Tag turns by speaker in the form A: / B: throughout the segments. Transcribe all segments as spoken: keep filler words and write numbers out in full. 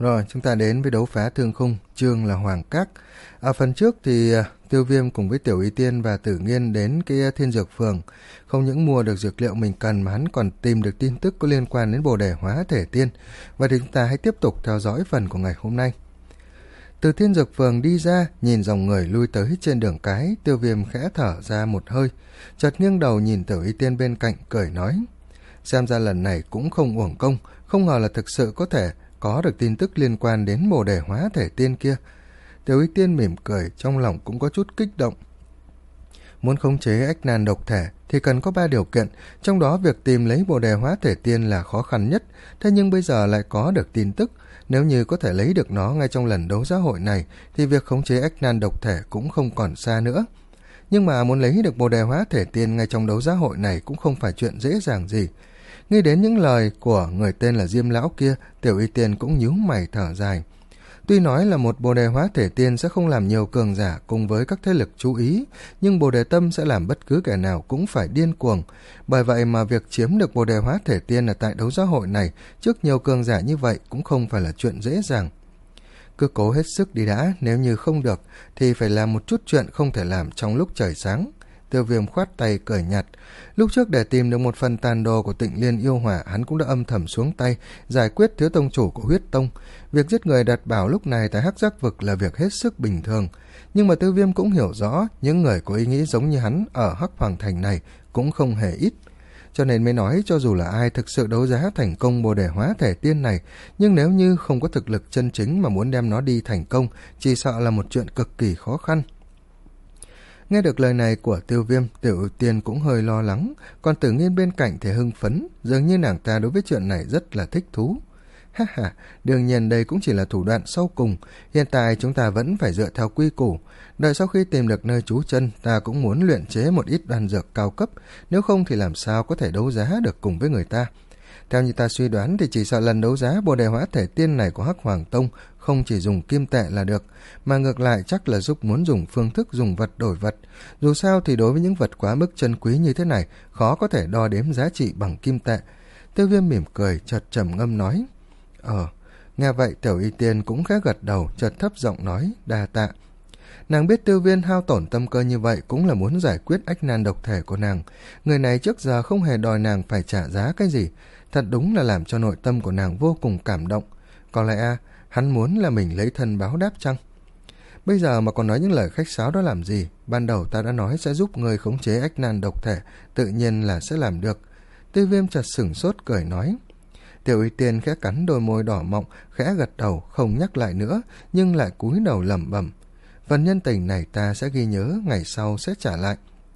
A: Rồi, chúng ta đến với đấu phá thương khung, chương là Hoàng Các. Ở phần trước thì uh, Tiêu Viêm cùng với Tiểu Y Tiên và Tử Nghiên đến cái uh, Thiên Dược Phường. Không những mua được dược liệu mình cần mà hắn còn tìm được tin tức có liên quan đến Bồ Đề Hóa Thể Tiên. Và thì chúng ta hãy tiếp tục theo dõi phần của ngày hôm nay. Từ Thiên Dược Phường đi ra, nhìn dòng người lui tới trên đường cái, Tiêu Viêm khẽ thở ra một hơi. Chợt nghiêng đầu nhìn Tiểu Y Tiên bên cạnh, cười nói. Xem ra lần này cũng không uổng công, không ngờ là thực sự có thể có được tin tức liên quan đến Bồ Đề Hóa Thể Tiên kia. Tiểu Y Tiên mỉm cười, trong lòng cũng có chút kích động. Muốn khống chế ách nan độc thể thì cần có ba điều kiện, trong đó việc tìm lấy Bồ Đề Hóa Thể Tiên là khó khăn nhất. Thế nhưng bây giờ lại có được tin tức, nếu như có thể lấy được nó ngay trong lần đấu giá hội này thì việc khống chế ách nan độc thể cũng không còn xa nữa. Nhưng mà muốn lấy được Bồ Đề Hóa Thể Tiên ngay trong đấu giá hội này cũng không phải chuyện dễ dàng gì. Nghĩ đến những lời của người tên là Diêm Lão kia, Tiểu Y Tiên cũng nhíu mày thở dài. Tuy nói là một Bồ Đề Hóa Thể Tiên sẽ không làm nhiều cường giả cùng với các thế lực chú ý, nhưng Bồ Đề Tâm sẽ làm bất cứ kẻ nào cũng phải điên cuồng. Bởi vậy mà việc chiếm được Bồ Đề Hóa Thể Tiên ở tại đấu giá hội này trước nhiều cường giả như vậy cũng không phải là chuyện dễ dàng. Cứ cố hết sức đi đã, nếu như không được thì phải làm một chút chuyện không thể làm trong lúc trời sáng. Tiêu Viêm khoát tay cười nhạt. Lúc trước để tìm được một phần tàn đồ của Tịnh Liên Yêu Hỏa, hắn cũng đã âm thầm xuống tay giải quyết thiếu tông chủ của Huyết Tông. Việc giết người Đạt Bảo lúc này tại Hắc Giác Vực là việc hết sức bình thường, nhưng mà Tiêu Viêm cũng hiểu rõ những người có ý nghĩ giống như hắn ở Hắc Hoàng Thành này cũng không hề ít. Cho nên mới nói cho dù là ai thực sự đấu giá thành công Bồ Đề Hóa Thể Tiên này, nhưng nếu như không có thực lực chân chính mà muốn đem nó đi thành công, chỉ sợ là một chuyện cực kỳ khó khăn. Nghe được lời này của Tiêu Viêm, Tiểu Tiên cũng hơi lo lắng, còn Tử Nghiên bên cạnh thì hưng phấn, dường như nàng ta đối với chuyện này rất là thích thú. Ha ha, đương nhiên đây cũng chỉ là thủ đoạn sau cùng, hiện tại chúng ta vẫn phải dựa theo quy củ, đợi sau khi tìm được nơi trú chân, ta cũng muốn luyện chế một ít đan dược cao cấp, nếu không thì làm sao có thể đấu giá được cùng với người ta. Theo như ta suy đoán thì chỉ sợ lần đấu giá Bồ Đề Hóa Thể Tiên này của Hắc Hoàng Tông không chỉ dùng kim tệ là được, mà ngược lại chắc là giúp muốn dùng phương thức dùng vật đổi vật. Dù sao thì đối với những vật quá mức chân quý như thế này, khó có thể đo đếm giá trị bằng kim tệ. Tiêu Viêm mỉm cười, chợt trầm ngâm nói. Ờ, nghe vậy Tiểu Y Tiên cũng khẽ gật đầu, chợt thấp giọng nói, đa tạ. Nàng biết Tiêu Viêm hao tổn tâm cơ như vậy cũng là muốn giải quyết ách nan độc thể của nàng. Người này trước giờ không hề đòi nàng phải trả giá cái gì, thật đúng là làm cho nội tâm của nàng vô cùng cảm động. Có lẽ à, hắn muốn là mình lấy thân báo đáp chăng? Bây giờ mà còn nói những lời khách sáo đó làm gì? Ban đầu ta đã nói sẽ giúp người khống chế ách nan độc thể, tự nhiên là sẽ làm được. Tiêu Viêm chợt sửng sốt cười nói. Tiểu Y Tiên khẽ cắn đôi môi đỏ mọng, khẽ gật đầu, không nhắc lại nữa, nhưng lại cúi đầu lẩm bẩm. Phần nhân tình này ta sẽ ghi nhớ, ngày sau sẽ trả lại.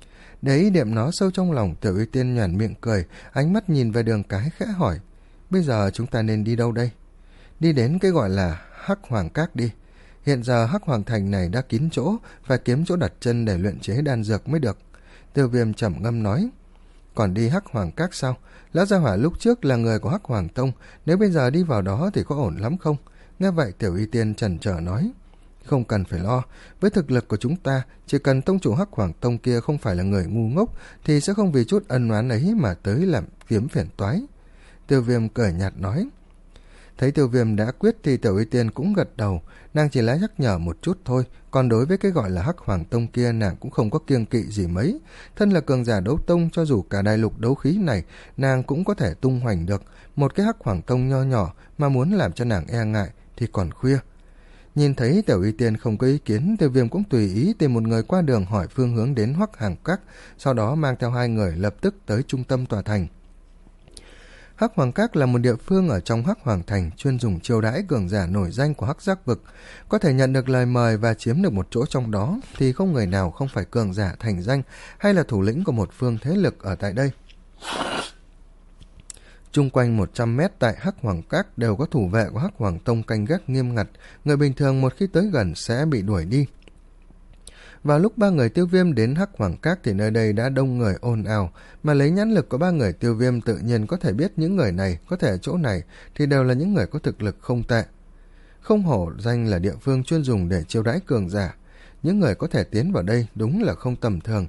A: Để ý niệm nó sâu trong lòng, Tiểu Y Tiên nhoẻn miệng cười, ánh mắt nhìn về đường cái khẽ hỏi. Bây giờ chúng ta nên đi đâu đây? Đi đến cái gọi là Hắc Hoàng Các đi. Hiện giờ Hắc Hoàng Thành này đã kín chỗ, phải kiếm chỗ đặt chân để luyện chế đan dược mới được. Tiêu Viêm trầm ngâm nói. Còn đi Hắc Hoàng Các sao? Lão gia hỏa lúc trước là người của Hắc Hoàng Tông, nếu bây giờ đi vào đó thì có ổn lắm không? Nghe vậy Tiểu Y Tiên chần chờ nói. Không cần phải lo, với thực lực của chúng ta, chỉ cần tông chủ Hắc Hoàng Tông kia không phải là người ngu ngốc thì sẽ không vì chút ân oán ấy mà tới làm kiếm phiền toái. Tiêu Viêm cười nhạt nói. Thấy Tiêu Viêm đã quyết thì Tiểu Y Tiên cũng gật đầu, nàng chỉ là nhắc nhở một chút thôi, còn đối với cái gọi là Hắc Hoàng Tông kia nàng cũng không có kiêng kỵ gì mấy. Thân là cường giả đấu tông, cho dù cả đại lục đấu khí này nàng cũng có thể tung hoành được, một cái Hắc Hoàng Tông nho nhỏ mà muốn làm cho nàng e ngại thì còn khuya. Nhìn thấy Tiểu Y Tiên không có ý kiến, Tiêu Viêm cũng tùy ý tìm một người qua đường hỏi phương hướng đến Hắc Hoàng Các, sau đó mang theo hai người lập tức tới trung tâm tòa thành. Hắc Hoàng Các là một địa phương ở trong Hắc Hoàng Thành chuyên dùng chiêu đãi cường giả nổi danh của Hắc Giác Vực. Có thể nhận được lời mời và chiếm được một chỗ trong đó thì không người nào không phải cường giả thành danh hay là thủ lĩnh của một phương thế lực ở tại đây. Chung quanh một trăm mét tại Hắc Hoàng Các đều có thủ vệ của Hắc Hoàng Tông canh gác nghiêm ngặt, người bình thường một khi tới gần sẽ bị đuổi đi. Vào lúc ba người Tiêu Viêm đến Hắc Hoàng Các thì nơi đây đã đông người ồn ào, mà lấy nhãn lực của ba người Tiêu Viêm tự nhiên có thể biết những người này có thể ở chỗ này thì đều là những người có thực lực không tệ. Không hổ danh là địa phương chuyên dùng để chiêu đãi cường giả, những người có thể tiến vào đây đúng là không tầm thường.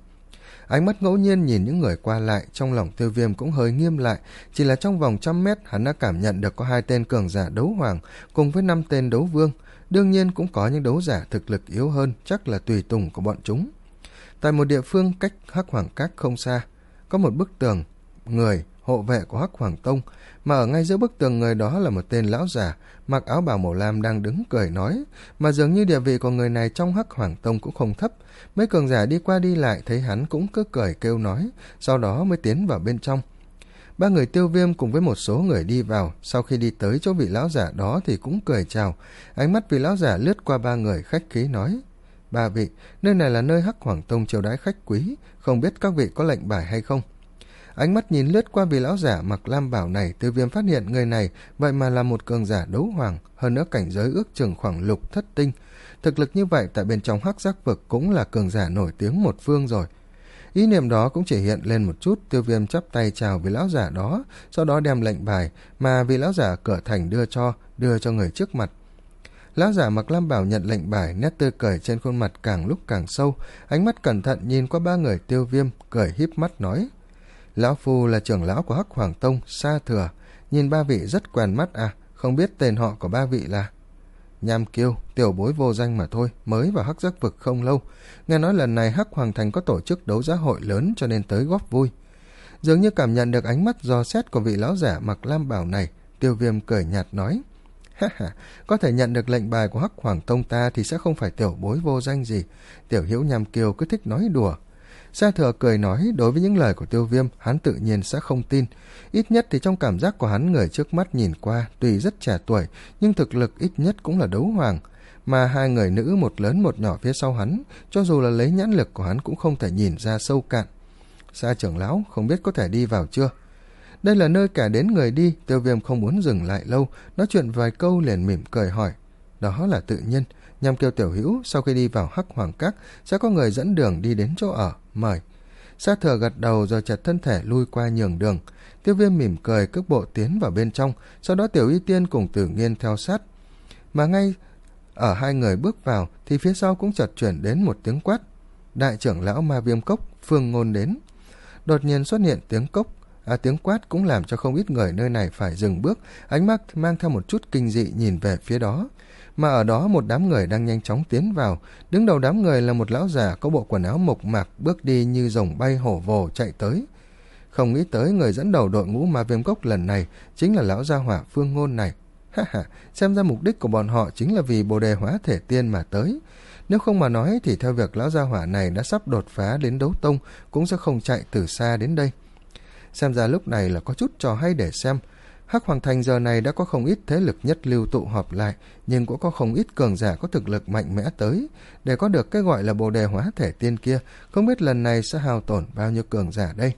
A: Ánh mắt ngẫu nhiên nhìn những người qua lại, trong lòng Tiêu Viêm cũng hơi nghiêm lại. Chỉ là trong vòng trăm mét hắn đã cảm nhận được có hai tên cường giả đấu hoàng cùng với năm tên đấu vương. Đương nhiên cũng có những đấu giả thực lực yếu hơn, chắc là tùy tùng của bọn chúng. Tại một địa phương cách Hắc Hoàng Các không xa, có một bức tường người hộ vệ của Hắc Hoàng Tông, mà ở ngay giữa bức tường người đó là một tên lão giả mặc áo bào màu lam đang đứng cười nói, mà dường như địa vị của người này trong Hắc Hoàng Tông cũng không thấp. Mấy cường giả đi qua đi lại thấy hắn cũng cứ cười kêu nói, sau đó mới tiến vào bên trong. Ba người Tiêu Viêm cùng với một số người đi vào, sau khi đi tới chỗ vị lão giả đó thì cũng cười chào. Ánh mắt vị lão giả lướt qua ba người khách khí nói, ba vị, nơi này là nơi Hắc Hoàng Tông chiêu đãi khách quý, không biết các vị có lệnh bài hay không. Ánh mắt nhìn lướt qua vị lão giả mặc lam bào này, Tiêu Viêm phát hiện người này vậy mà là một cường giả đấu hoàng, hơn nữa cảnh giới ước chừng khoảng lục thất tinh. Thực lực như vậy tại bên trong Hắc Giác Vực cũng là cường giả nổi tiếng một phương rồi. Ý niệm đó cũng chỉ hiện lên một chút, Tiêu Viêm chắp tay chào vị lão giả đó, sau đó đem lệnh bài mà vị lão giả cửa thành đưa cho, đưa cho người trước mặt. Lão giả mặc lam bào nhận lệnh bài, nét tươi cười trên khuôn mặt càng lúc càng sâu, ánh mắt cẩn thận nhìn qua ba người Tiêu Viêm, cười híp mắt nói, lão phu là trưởng lão của Hắc Hoàng Tông, Sa Thừa, nhìn ba vị rất quen mắt à, không biết tên họ của ba vị là? Nham Kiêu, tiểu bối vô danh mà thôi, mới vào Hắc Giác Vực không lâu, nghe nói lần này Hắc Hoàng Thành có tổ chức đấu giá hội lớn cho nên tới góp vui. Dường như cảm nhận được ánh mắt dò xét của vị lão giả mặc lam bào này, Tiêu Viêm cười nhạt nói, ha ha, có thể nhận được lệnh bài của Hắc Hoàng Tông ta thì sẽ không phải tiểu bối vô danh gì, tiểu hữu Nham Kiêu cứ thích nói đùa. Sa Thừa cười nói, đối với những lời của Tiêu Viêm hắn tự nhiên sẽ không tin, ít nhất thì trong cảm giác của hắn người trước mắt nhìn qua tuy rất trẻ tuổi nhưng thực lực ít nhất cũng là đấu hoàng, mà hai người nữ một lớn một nhỏ phía sau hắn, cho dù là lấy nhãn lực của hắn cũng không thể nhìn ra sâu cạn. Sa trưởng lão, không biết có thể đi vào chưa? Đây là nơi cả đến người đi, Tiêu Viêm không muốn dừng lại lâu, nói chuyện vài câu liền mỉm cười hỏi. Đó là tự nhiên, Nham Kiêu tiểu hữu, sau khi đi vào Hắc Hoàng Các sẽ có người dẫn đường đi đến chỗ ở, mời. Sa Thừa gật đầu rồi chật thân thể lui qua nhường đường. Tiêu Viêm mỉm cười cước bộ tiến vào bên trong, sau đó Tiểu Y Tiên cùng Tử Nghiên theo sát. Mà ngay ở hai người bước vào thì phía sau cũng chợt chuyển đến một tiếng quát, đại trưởng lão Ma Viêm Cốc, Phương Ngôn đến. Đột nhiên xuất hiện tiếng cốc, à, tiếng quát cũng làm cho không ít người nơi này phải dừng bước, ánh mắt mang theo một chút kinh dị nhìn về phía đó. Mà ở đó một đám người đang nhanh chóng tiến vào, đứng đầu đám người là một lão già có bộ quần áo mộc mạc, bước đi như rồng bay hổ vồ chạy tới. Không nghĩ tới người dẫn đầu đội ngũ Ma Viêm Cốc lần này chính là lão gia hỏa Phương Ngôn này. Ha ha, xem ra mục đích của bọn họ chính là vì Bồ Đề Hóa Thể Tiên mà tới. Nếu không mà nói thì theo việc lão gia hỏa này đã sắp đột phá đến đấu tông cũng sẽ không chạy từ xa đến đây. Xem ra lúc này là có chút trò hay để xem. Hắc Hoàng Thành giờ này đã có không ít thế lực nhất lưu tụ họp lại, nhưng cũng có không ít cường giả có thực lực mạnh mẽ tới. Để có được cái gọi là Bồ Đề Hóa Thể Tiên kia, không biết lần này sẽ hao tổn bao nhiêu cường giả đây.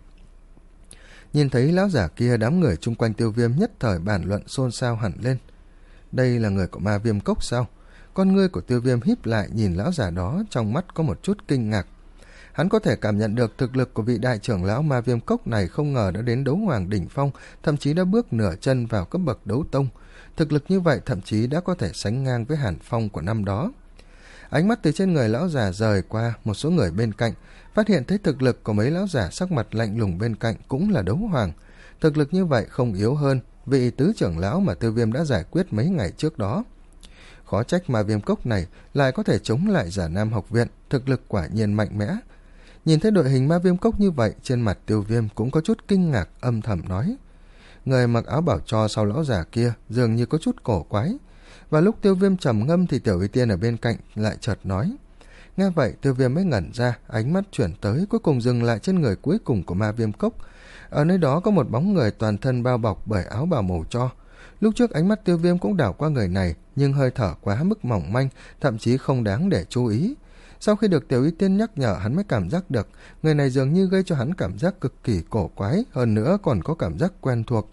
A: Nhìn thấy lão giả kia, đám người chung quanh Tiêu Viêm nhất thời bàn luận xôn xao hẳn lên. Đây là người của Ma Viêm Cốc sao? Con ngươi của Tiêu Viêm híp lại nhìn lão giả đó, trong mắt có một chút kinh ngạc. Hắn có thể cảm nhận được thực lực của vị đại trưởng lão Ma Viêm Cốc này không ngờ đã đến đấu hoàng đỉnh phong, thậm chí đã bước nửa chân vào cấp bậc đấu tông. Thực lực như vậy thậm chí đã có thể sánh ngang với Hàn Phong của năm đó. Ánh mắt từ trên người lão già rời qua một số người bên cạnh, phát hiện thấy thực lực của mấy lão giả sắc mặt lạnh lùng bên cạnh cũng là đấu hoàng. Thực lực như vậy không yếu hơn vị tứ trưởng lão mà Tiêu Viêm đã giải quyết mấy ngày trước đó. Khó trách Ma Viêm Cốc này lại có thể chống lại Giả Nam học viện, thực lực quả nhiên mạnh mẽ. Nhìn thấy đội hình Ma Viêm Cốc như vậy, trên mặt Tiêu Viêm cũng có chút kinh ngạc, âm thầm nói. Người mặc áo bảo cho sau lão giả kia dường như có chút cổ quái. Và lúc Tiêu Viêm trầm ngâm thì Tiểu Y Tiên ở bên cạnh lại chợt nói. Nghe vậy Tiêu Viêm mới ngẩn ra, ánh mắt chuyển tới, cuối cùng dừng lại trên người cuối cùng của Ma Viêm Cốc. Ở nơi đó có một bóng người toàn thân bao bọc bởi áo bào màu cho. Lúc trước ánh mắt Tiêu Viêm cũng đảo qua người này, nhưng hơi thở quá mức mỏng manh, thậm chí không đáng để chú ý. Sau khi được Tiểu Y Tiên nhắc nhở, hắn mới cảm giác được người này dường như gây cho hắn cảm giác cực kỳ cổ quái, hơn nữa còn có cảm giác quen thuộc.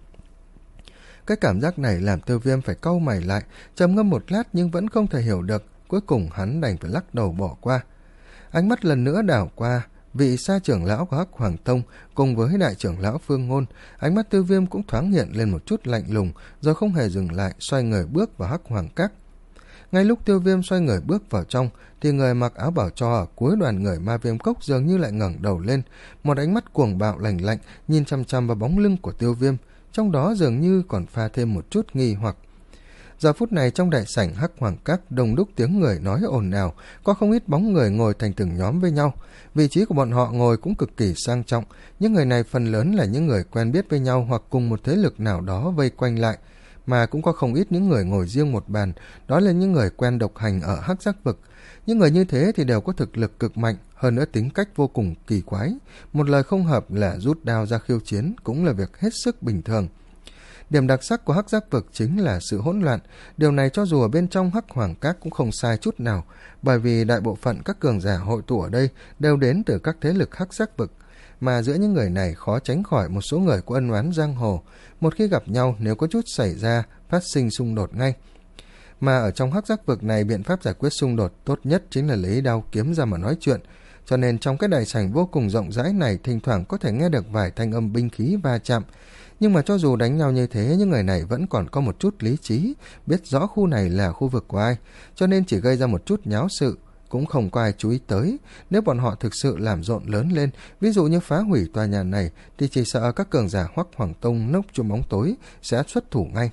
A: Cái cảm giác này làm Tiêu Viêm phải cau mày lại, trầm ngâm một lát nhưng vẫn không thể hiểu được, cuối cùng hắn đành phải lắc đầu bỏ qua. Ánh mắt lần nữa đảo qua vị Sa trưởng lão của Hắc Hoàng Tông cùng với đại trưởng lão Phương Ngôn, ánh mắt Tiêu Viêm cũng thoáng hiện lên một chút lạnh lùng, rồi không hề dừng lại, xoay người bước vào Hắc Hoàng Các. Ngay lúc Tiêu Viêm xoay người bước vào trong, thì người mặc áo bảo cho ở cuối đoàn người Ma Viêm Cốc dường như lại ngẩng đầu lên, một ánh mắt cuồng bạo lạnh lạnh nhìn chằm chằm vào bóng lưng của Tiêu Viêm, trong đó dường như còn pha thêm một chút nghi hoặc. Giờ phút này trong đại sảnh Hắc Hoàng Các đông đúc tiếng người nói ồn ào, có không ít bóng người ngồi thành từng nhóm với nhau. Vị trí của bọn họ ngồi cũng cực kỳ sang trọng, những người này phần lớn là những người quen biết với nhau hoặc cùng một thế lực nào đó vây quanh lại, mà cũng có không ít những người ngồi riêng một bàn, đó là những người quen độc hành ở Hắc Giác Vực. Những người như thế thì đều có thực lực cực mạnh, hơn nữa tính cách vô cùng kỳ quái, một lời không hợp là rút đao ra khiêu chiến cũng là việc hết sức bình thường. Điểm đặc sắc của Hắc Giác Vực chính là sự hỗn loạn, điều này cho dù ở bên trong Hắc Hoàng Các cũng không sai chút nào, bởi vì đại bộ phận các cường giả hội tụ ở đây đều đến từ các thế lực Hắc Giác Vực, mà giữa những người này khó tránh khỏi một số người có ân oán giang hồ, một khi gặp nhau nếu có chút xảy ra phát sinh xung đột ngay. Mà ở trong Hắc Giác Vực này, biện pháp giải quyết xung đột tốt nhất chính là lấy đao kiếm ra mà nói chuyện, cho nên trong cái đại sảnh vô cùng rộng rãi này thỉnh thoảng có thể nghe được vài thanh âm binh khí va chạm. Nhưng mà cho dù đánh nhau như thế, những người này vẫn còn có một chút lý trí, biết rõ khu này là khu vực của ai, cho nên chỉ gây ra một chút nháo sự, cũng không có ai chú ý tới. Nếu bọn họ thực sự làm rộn lớn lên, ví dụ như phá hủy tòa nhà này, thì chỉ sợ các cường giả Hoắc Hoàng Tông núp trong bóng tối sẽ xuất thủ ngay.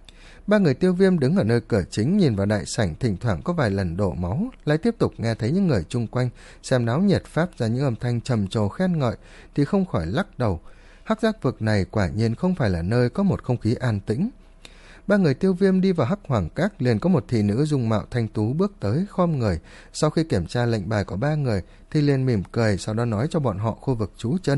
A: Ba người Tiêu Viêm đứng ở nơi cửa chính nhìn vào đại sảnh, thỉnh thoảng có vài lần đổ máu, lại tiếp tục nghe thấy những người chung quanh xem náo nhiệt phát ra những âm thanh trầm trồ khen ngợi, thì không khỏi lắc đầu. Hắc Giác Vực này quả nhiên không phải là nơi có một không khí an tĩnh. Ba người Tiêu Viêm đi vào Hắc Hoàng Các, liền có một thị nữ dung mạo thanh tú bước tới khom người. Sau khi kiểm tra lệnh bài của ba người thì liền mỉm cười, sau đó nói cho bọn họ khu vực trú chân.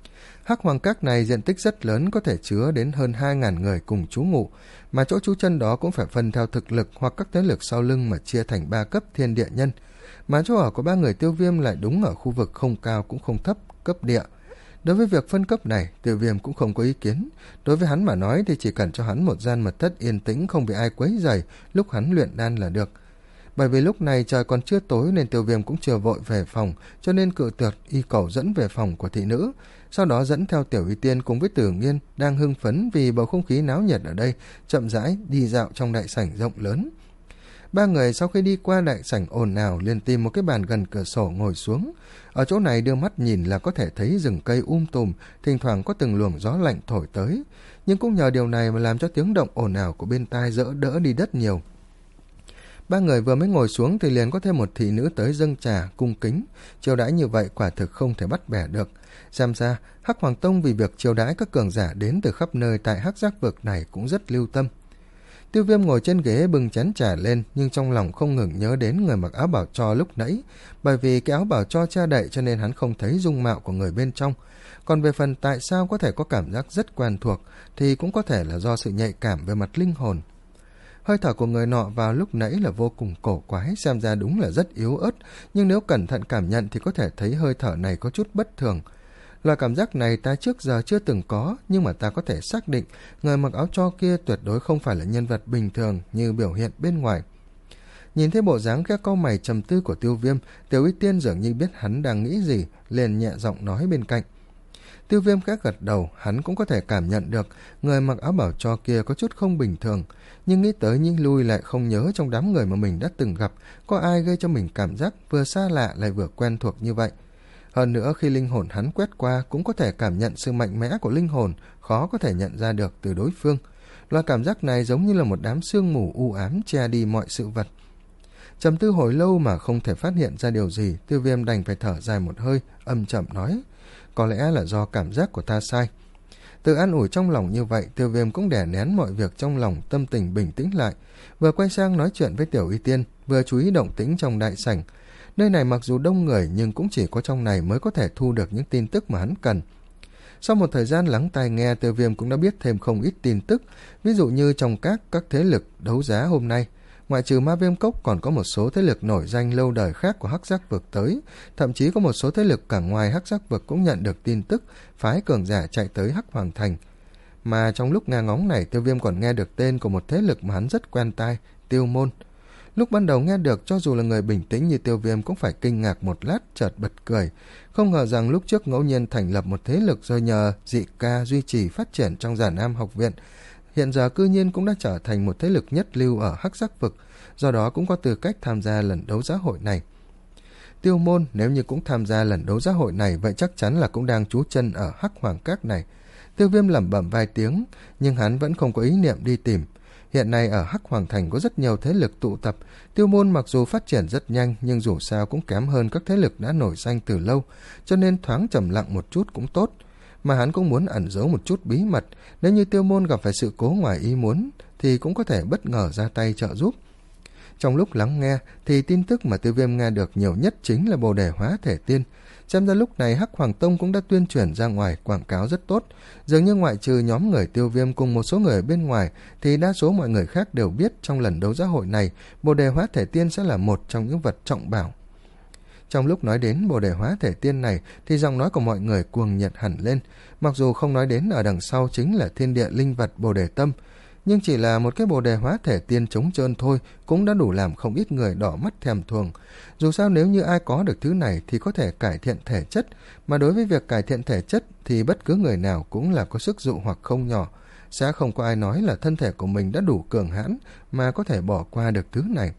A: Hắc Hoàng Các này diện tích rất lớn, có thể chứa đến hơn hai ngàn người cùng trú ngụ, mà chỗ trú chân đó cũng phải phân theo thực lực hoặc các thế lực sau lưng mà chia thành ba cấp thiên địa nhân. Mà chỗ ở của ba người Tiêu Viêm lại đúng ở khu vực không cao cũng không thấp, cấp địa. Đối với việc phân cấp này, Tiêu Viêm cũng không có ý kiến. Đối với hắn mà nói thì chỉ cần cho hắn một gian mật thất yên tĩnh, không bị ai quấy rầy lúc hắn luyện đan là được. Bởi vì lúc này trời còn chưa tối nên Tiêu Viêm cũng chưa vội về phòng, cho nên cự tuyệt y cầu dẫn về phòng của thị nữ. Sau đó dẫn theo Tiểu Y Tiên cùng với Tử Nghiên đang hưng phấn vì bầu không khí náo nhiệt ở đây, chậm rãi đi dạo trong đại sảnh rộng lớn. Ba người sau khi đi qua đại sảnh ồn ào liền tìm một cái bàn gần cửa sổ ngồi xuống. Ở chỗ này đưa mắt nhìn là có thể thấy rừng cây um tùm, thỉnh thoảng có từng luồng gió lạnh thổi tới, nhưng cũng nhờ điều này mà làm cho tiếng động ồn ào của bên tai dỡ đỡ đi rất nhiều. Ba người vừa mới ngồi xuống thì liền có thêm một thị nữ tới dâng trà cung kính, chiêu đãi như vậy quả thực không thể bắt bẻ được. Xem ra Hắc Hoàng Tông vì việc chiêu đãi các cường giả đến từ khắp nơi tại Hắc Giác Vực này cũng rất lưu tâm. Tiêu Viêm ngồi trên ghế bưng chén trà lên, nhưng trong lòng không ngừng nhớ đến người mặc áo bảo cho lúc nãy, bởi vì cái áo bảo cho che đậy cho nên hắn không thấy dung mạo của người bên trong. Còn về phần tại sao có thể có cảm giác rất quen thuộc thì cũng có thể là do sự nhạy cảm về mặt linh hồn. Hơi thở của người nọ vào lúc nãy là vô cùng cổ quái, xem ra đúng là rất yếu ớt, nhưng nếu cẩn thận cảm nhận thì có thể thấy hơi thở này có chút bất thường. Loại cảm giác này ta trước giờ chưa từng có, nhưng mà ta có thể xác định người mặc áo cho kia tuyệt đối không phải là nhân vật bình thường như biểu hiện bên ngoài. Nhìn thấy bộ dáng khẽ cau mày trầm tư của Tiêu Viêm, Tiểu Y Tiên dường như biết hắn đang nghĩ gì, liền nhẹ giọng nói bên cạnh. Tiêu Viêm khẽ gật đầu, hắn cũng có thể cảm nhận được người mặc áo bảo cho kia có chút không bình thường, nhưng nghĩ tới nghĩ lui lại không nhớ trong đám người mà mình đã từng gặp có ai gây cho mình cảm giác vừa xa lạ lại vừa quen thuộc như vậy. Hơn nữa khi linh hồn hắn quét qua cũng có thể cảm nhận sự mạnh mẽ của linh hồn, khó có thể nhận ra được từ đối phương. Loại cảm giác này giống như là một đám sương mù u ám che đi mọi sự vật. Trầm tư hồi lâu mà không thể phát hiện ra điều gì, Tiêu Viêm đành phải thở dài một hơi, âm chậm nói, có lẽ là do cảm giác của ta sai. Tự an ủi trong lòng như vậy, Tiêu Viêm cũng đè nén mọi việc trong lòng, tâm tình bình tĩnh lại, vừa quay sang nói chuyện với Tiểu Y Tiên, vừa chú ý động tĩnh trong đại sảnh. Nơi này mặc dù đông người nhưng cũng chỉ có trong này mới có thể thu được những tin tức mà hắn cần. Sau một thời gian lắng tai nghe, Tiêu Viêm cũng đã biết thêm không ít tin tức, ví dụ như trong các các thế lực đấu giá hôm nay, ngoại trừ Ma Viêm Cốc còn có một số thế lực nổi danh lâu đời khác của Hắc Giác Vực tới, thậm chí có một số thế lực cả ngoài Hắc Giác Vực cũng nhận được tin tức phái cường giả chạy tới Hắc Hoàng Thành. Mà trong lúc nghe ngóng này, Tiêu Viêm còn nghe được tên của một thế lực mà hắn rất quen tai, Tiêu Môn. Lúc ban đầu nghe được, cho dù là người bình tĩnh như Tiêu Viêm cũng phải kinh ngạc một lát, chợt bật cười. Không ngờ rằng lúc trước ngẫu nhiên thành lập một thế lực rồi nhờ dị ca duy trì phát triển trong Giản Nam học viện, hiện giờ cư nhiên cũng đã trở thành một thế lực nhất lưu ở Hắc Giác Vực, do đó cũng có tư cách tham gia lần đấu giá hội này. Tiêu Môn nếu như cũng tham gia lần đấu giá hội này, vậy chắc chắn là cũng đang trú chân ở Hắc Hoàng Các này. Tiêu Viêm lẩm bẩm vài tiếng, nhưng hắn vẫn không có ý niệm đi tìm. Hiện nay ở Hắc Hoàng Thành có rất nhiều thế lực tụ tập, Tiêu Môn mặc dù phát triển rất nhanh nhưng dù sao cũng kém hơn các thế lực đã nổi danh từ lâu, cho nên thoáng trầm lặng một chút cũng tốt. Mà hắn cũng muốn ẩn giấu một chút bí mật, nếu như Tiêu Môn gặp phải sự cố ngoài ý muốn thì cũng có thể bất ngờ ra tay trợ giúp. Trong lúc lắng nghe thì tin tức mà Tiêu Viêm nghe được nhiều nhất chính là Bồ Đề Hóa Thể Tiên. Xem ra lúc này Hắc Hoàng Tông cũng đã tuyên truyền ra ngoài, quảng cáo rất tốt. Dường như ngoại trừ nhóm người Tiêu Viêm cùng một số người ở bên ngoài thì đa số mọi người khác đều biết trong lần đấu giá hội này Bồ Đề Hóa Thể Tiên sẽ là một trong những vật trọng bảo. Trong lúc nói đến Bồ Đề Hóa Thể Tiên này thì giọng nói của mọi người cuồng nhiệt hẳn lên, mặc dù không nói đến ở đằng sau chính là thiên địa linh vật Bồ Đề Tâm, nhưng chỉ là một cái Bồ Đề Hóa Thể Tiên trống trơn thôi cũng đã đủ làm không ít người đỏ mắt thèm thuồng. Dù sao nếu như ai có được thứ này thì có thể cải thiện thể chất, mà đối với việc cải thiện thể chất thì bất cứ người nào cũng là có sức dụ hoặc không nhỏ. Sẽ không có ai nói là thân thể của mình đã đủ cường hãn mà có thể bỏ qua được thứ này.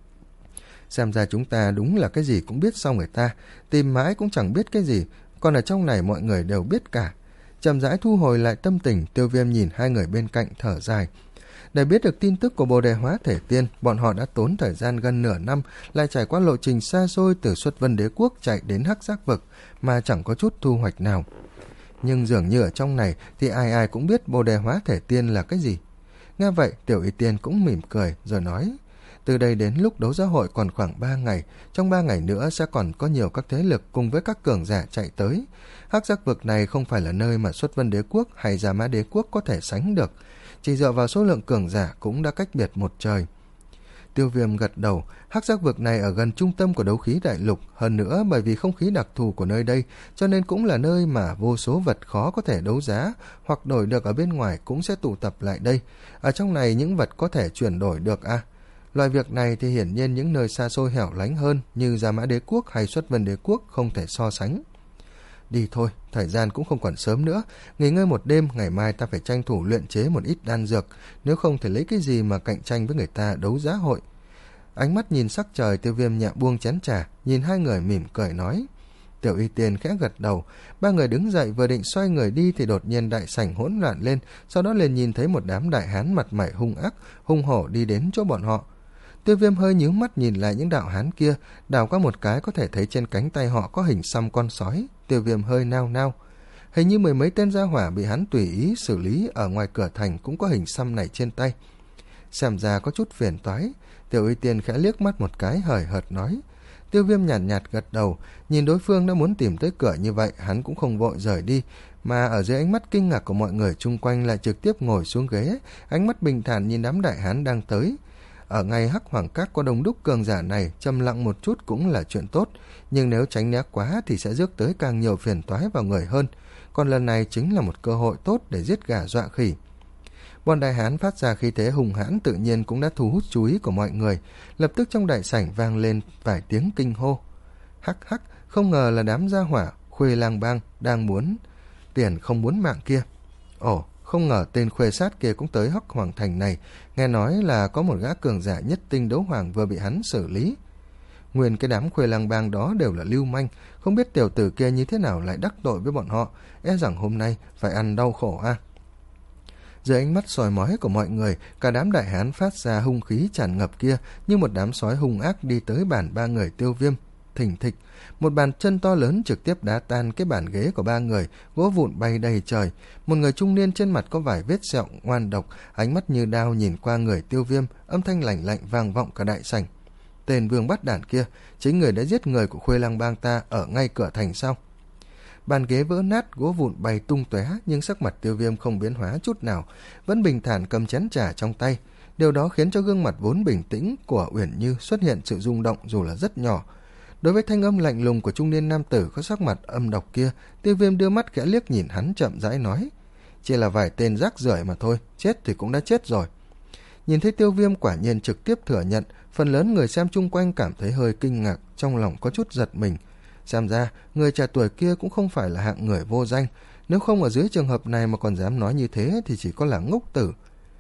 A: Xem ra chúng ta đúng là cái gì cũng biết sau người ta, tìm mãi cũng chẳng biết cái gì, còn ở trong này mọi người đều biết cả. Chậm rãi thu hồi lại tâm tình, Tiêu Viêm nhìn hai người bên cạnh thở dài. Để biết được tin tức của Bồ Đề Hóa Thể Tiên, bọn họ đã tốn thời gian gần nửa năm, lại trải qua lộ trình xa xôi từ Xuất Vân Đế Quốc chạy đến Hắc Giác Vực mà chẳng có chút thu hoạch nào. Nhưng dường như ở trong này thì ai ai cũng biết Bồ Đề Hóa Thể Tiên là cái gì. Nghe vậy, Tiểu Y Tiên cũng mỉm cười rồi nói: từ đây đến lúc đấu giá hội còn khoảng ba ngày, trong ba ngày nữa sẽ còn có nhiều các thế lực cùng với các cường giả chạy tới. Hắc Giác Vực này không phải là nơi mà Xuất Vân Đế Quốc hay Gia Mã Đế Quốc có thể sánh được, chỉ dựa vào số lượng cường giả cũng đã cách biệt một trời. Tiêu Viêm gật đầu, Hắc Giác Vực này ở gần trung tâm của đấu khí đại lục, hơn nữa bởi vì không khí đặc thù của nơi đây, cho nên cũng là nơi mà vô số vật khó có thể đấu giá hoặc đổi được ở bên ngoài cũng sẽ tụ tập lại đây. Ở trong này những vật có thể chuyển đổi được à? Loại việc này thì hiển nhiên những nơi xa xôi hẻo lánh hơn như Gia Mã Đế Quốc hay Xuất Vân Đế Quốc không thể so sánh. Đi thôi, thời gian cũng không còn sớm nữa, nghỉ ngơi một đêm, ngày mai ta phải tranh thủ luyện chế một ít đan dược, nếu không thể lấy cái gì mà cạnh tranh với người ta đấu giá hội. Ánh mắt nhìn sắc trời, Tiêu Viêm nhẹ buông chén trà, nhìn hai người mỉm cười nói. Tiểu Y Tiên khẽ gật đầu, ba người đứng dậy vừa định xoay người đi thì đột nhiên đại sảnh hỗn loạn lên, sau đó liền nhìn thấy một đám đại hán mặt mày hung ác, hung hổ đi đến chỗ bọn họ. Tiêu Viêm hơi nhíu mắt nhìn lại những đạo hán kia, đảo qua một cái có thể thấy trên cánh tay họ có hình xăm con sói. Tiêu Viêm hơi nao nao, hình như mười mấy tên gia hỏa bị hắn tùy ý xử lý ở ngoài cửa thành cũng có hình xăm này trên tay. Xem ra có chút phiền toái. Tiểu Y Tiên khẽ liếc mắt một cái hời hợt nói. Tiêu Viêm nhàn nhạt, nhạt gật đầu, nhìn đối phương đã muốn tìm tới cửa như vậy, hắn cũng không vội rời đi, mà ở dưới ánh mắt kinh ngạc của mọi người chung quanh lại trực tiếp ngồi xuống ghế, ánh mắt bình thản nhìn đám đại hán đang tới. Ở ngay Hắc Hoàng Các có đông đúc cường giả này, trầm lặng một chút cũng là chuyện tốt, nhưng nếu tránh né quá thì sẽ rước tới càng nhiều phiền toái vào người hơn, còn lần này chính là một cơ hội tốt để giết gà dọa khỉ. Bọn đại hán phát ra khí thế hùng hãn tự nhiên cũng đã thu hút chú ý của mọi người, lập tức trong đại sảnh vang lên vài tiếng kinh hô. Hắc hắc, không ngờ là đám gia hỏa Khuê Lang Bang đang muốn tiền không muốn mạng kia. Ồ, không ngờ tên Khuê Sát kia cũng tới Hắc Hoàng Thành này, nghe nói là có một gã cường giả nhất tinh đấu hoàng vừa bị hắn xử lý. Nguyên cái đám Khuê Lang Bang đó đều là lưu manh, không biết tiểu tử kia như thế nào lại đắc tội với bọn họ, e rằng hôm nay phải ăn đau khổ a. À. Dưới ánh mắt soi mói của mọi người, cả đám đại hán phát ra hung khí tràn ngập kia như một đám sói hung ác đi tới bàn ba người Tiêu Viêm. Thình thịch, một bàn chân to lớn trực tiếp đá tan cái bàn ghế của ba người, gỗ vụn bay đầy trời. Một người trung niên trên mặt có vài vết sẹo ngoan độc, ánh mắt như đao nhìn qua người Tiêu Viêm, âm thanh lạnh lạnh vang vọng cả đại sảnh. Tên vương bắt đản kia, chính người đã giết người của Khuê Lang Bang ta ở ngay cửa thành sao? Bàn ghế vỡ nát, gỗ vụn bay tung tóe, nhưng sắc mặt Tiêu Viêm không biến hóa chút nào, vẫn bình thản cầm chén trà trong tay. Điều đó khiến cho gương mặt vốn bình tĩnh của Uyển Như xuất hiện sự rung động dù là rất nhỏ. Đối với thanh âm lạnh lùng của trung niên nam tử có sắc mặt âm độc kia, Tiêu Viêm đưa mắt khẽ liếc nhìn hắn chậm rãi nói: chỉ là vài tên rác rưởi mà thôi, chết thì cũng đã chết rồi. Nhìn thấy Tiêu Viêm quả nhiên trực tiếp thừa nhận, phần lớn người xem chung quanh cảm thấy hơi kinh ngạc, trong lòng có chút giật mình. Xem ra, người trẻ tuổi kia cũng không phải là hạng người vô danh, nếu không ở dưới trường hợp này mà còn dám nói như thế thì chỉ có là ngốc tử.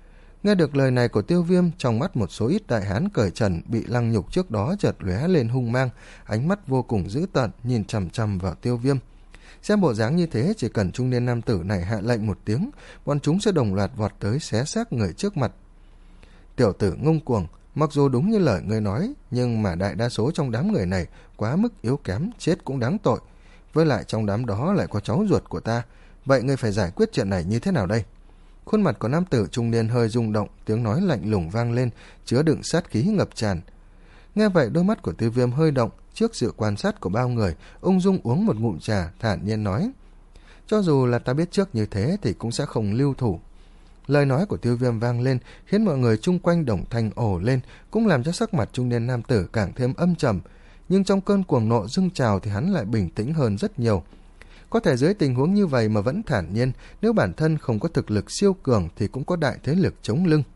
A: Nghe được lời này của Tiêu Viêm, trong mắt một số ít đại hán cởi trần bị lăng nhục trước đó chợt lóe lên hung mang, ánh mắt vô cùng dữ tợn nhìn chằm chằm vào Tiêu Viêm. Xem bộ dáng như thế, chỉ cần trung niên nam tử này hạ lệnh một tiếng, bọn chúng sẽ đồng loạt vọt tới xé xác người trước mặt. Tiểu tử ngông cuồng, mặc dù đúng như lời ngươi nói, nhưng mà đại đa số trong đám người này quá mức yếu kém, chết cũng đáng tội. Với lại trong đám đó lại có cháu ruột của ta, vậy ngươi phải giải quyết chuyện này như thế nào đây? Khuôn mặt của nam tử trung niên hơi rung động, tiếng nói lạnh lùng vang lên, chứa đựng sát khí ngập tràn. Nghe vậy, đôi mắt của Tiêu Viêm hơi động, trước sự quan sát của bao người, ung dung uống một ngụm trà, thản nhiên nói: cho dù là ta biết trước như thế thì cũng sẽ không lưu thủ. Lời nói của Tiêu Viêm vang lên, khiến mọi người chung quanh đồng thanh ồ lên, cũng làm cho sắc mặt trung niên nam tử càng thêm âm trầm. Nhưng trong cơn cuồng nộ dâng trào thì hắn lại bình tĩnh hơn rất nhiều. Có thể dưới tình huống như vậy mà vẫn thản nhiên, nếu bản thân không có thực lực siêu cường thì cũng có đại thế lực chống lưng.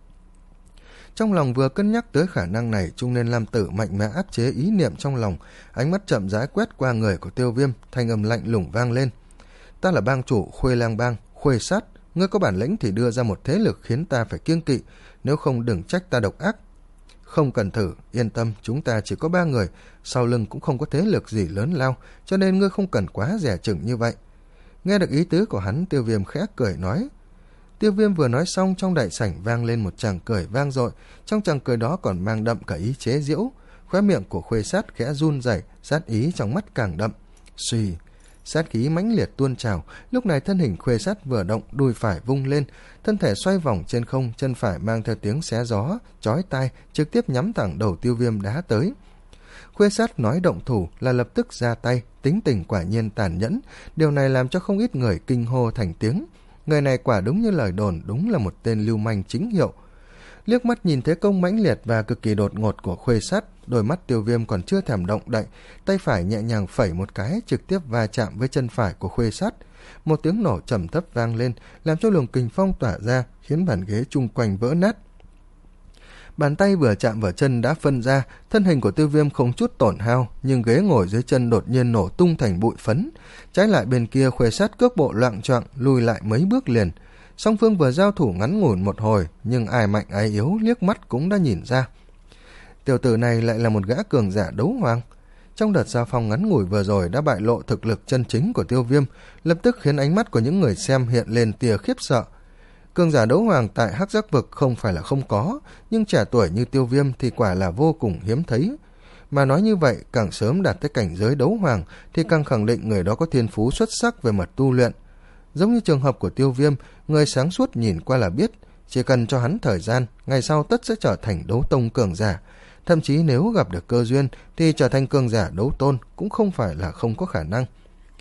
A: Trong lòng vừa cân nhắc tới khả năng này, trung niên nam tử mạnh mẽ áp chế ý niệm trong lòng, ánh mắt chậm rãi quét qua người của Tiêu Viêm, thanh âm lạnh lùng vang lên: ta là bang chủ Khuê Lang Bang, Khuê Sát, ngươi có bản lĩnh thì đưa ra một thế lực khiến ta phải kiêng kỵ, nếu không đừng trách ta độc ác. Không cần thử, yên tâm, chúng ta chỉ có ba người, sau lưng cũng không có thế lực gì lớn lao, cho nên ngươi không cần quá dè chừng như vậy. Nghe được ý tứ của hắn, Tiêu Viêm khẽ cười nói. Tiêu Viêm vừa nói xong, trong đại sảnh vang lên một tràng cười vang dội, trong tràng cười đó còn mang đậm cả ý chế giễu. Khóe miệng của Khuê Sát khẽ run rẩy, sát ý trong mắt càng đậm. Suy, sát khí mãnh liệt tuôn trào, lúc này thân hình Khuê Sát vừa động, đùi phải vung lên, thân thể xoay vòng trên không, chân phải mang theo tiếng xé gió chói tai, trực tiếp nhắm thẳng đầu Tiêu Viêm đá tới. Khuê Sát nói động thủ là lập tức ra tay, tính tình quả nhiên tàn nhẫn, điều này làm cho không ít người kinh hô thành tiếng. Người này quả đúng như lời đồn, đúng là một tên lưu manh chính hiệu. Liếc mắt nhìn thế công mãnh liệt và cực kỳ đột ngột của Khuê Sát, đôi mắt Tiêu Viêm còn chưa thèm động đậy, tay phải nhẹ nhàng phẩy một cái, trực tiếp va chạm với chân phải của Khuê Sát. Một tiếng nổ trầm thấp vang lên, làm cho luồng kình phong tỏa ra, khiến bàn ghế chung quanh vỡ nát. Bàn tay vừa chạm vào chân đã phân ra, thân hình của Tiêu Viêm không chút tổn hao, nhưng ghế ngồi dưới chân đột nhiên nổ tung thành bụi phấn. Trái lại bên kia, Khuê Sát cước bộ loạng choạng lùi lại mấy bước liền. Song phương vừa giao thủ ngắn ngủn một hồi, nhưng ai mạnh ai yếu liếc mắt cũng đã nhìn ra. Tiểu tử này lại là một gã cường giả đấu hoàng. Trong đợt giao phong ngắn ngủi vừa rồi đã bại lộ thực lực chân chính của Tiêu Viêm, lập tức khiến ánh mắt của những người xem hiện lên tia khiếp sợ. Cường giả đấu hoàng tại Hắc Giác Vực không phải là không có, nhưng trẻ tuổi như Tiêu Viêm thì quả là vô cùng hiếm thấy. Mà nói như vậy, càng sớm đạt tới cảnh giới đấu hoàng thì càng khẳng định người đó có thiên phú xuất sắc về mặt tu luyện. Giống như trường hợp của Tiêu Viêm, người sáng suốt nhìn qua là biết, chỉ cần cho hắn thời gian, ngày sau tất sẽ trở thành đấu tông cường giả. Thậm chí nếu gặp được cơ duyên thì trở thành cường giả đấu tôn cũng không phải là không có khả năng.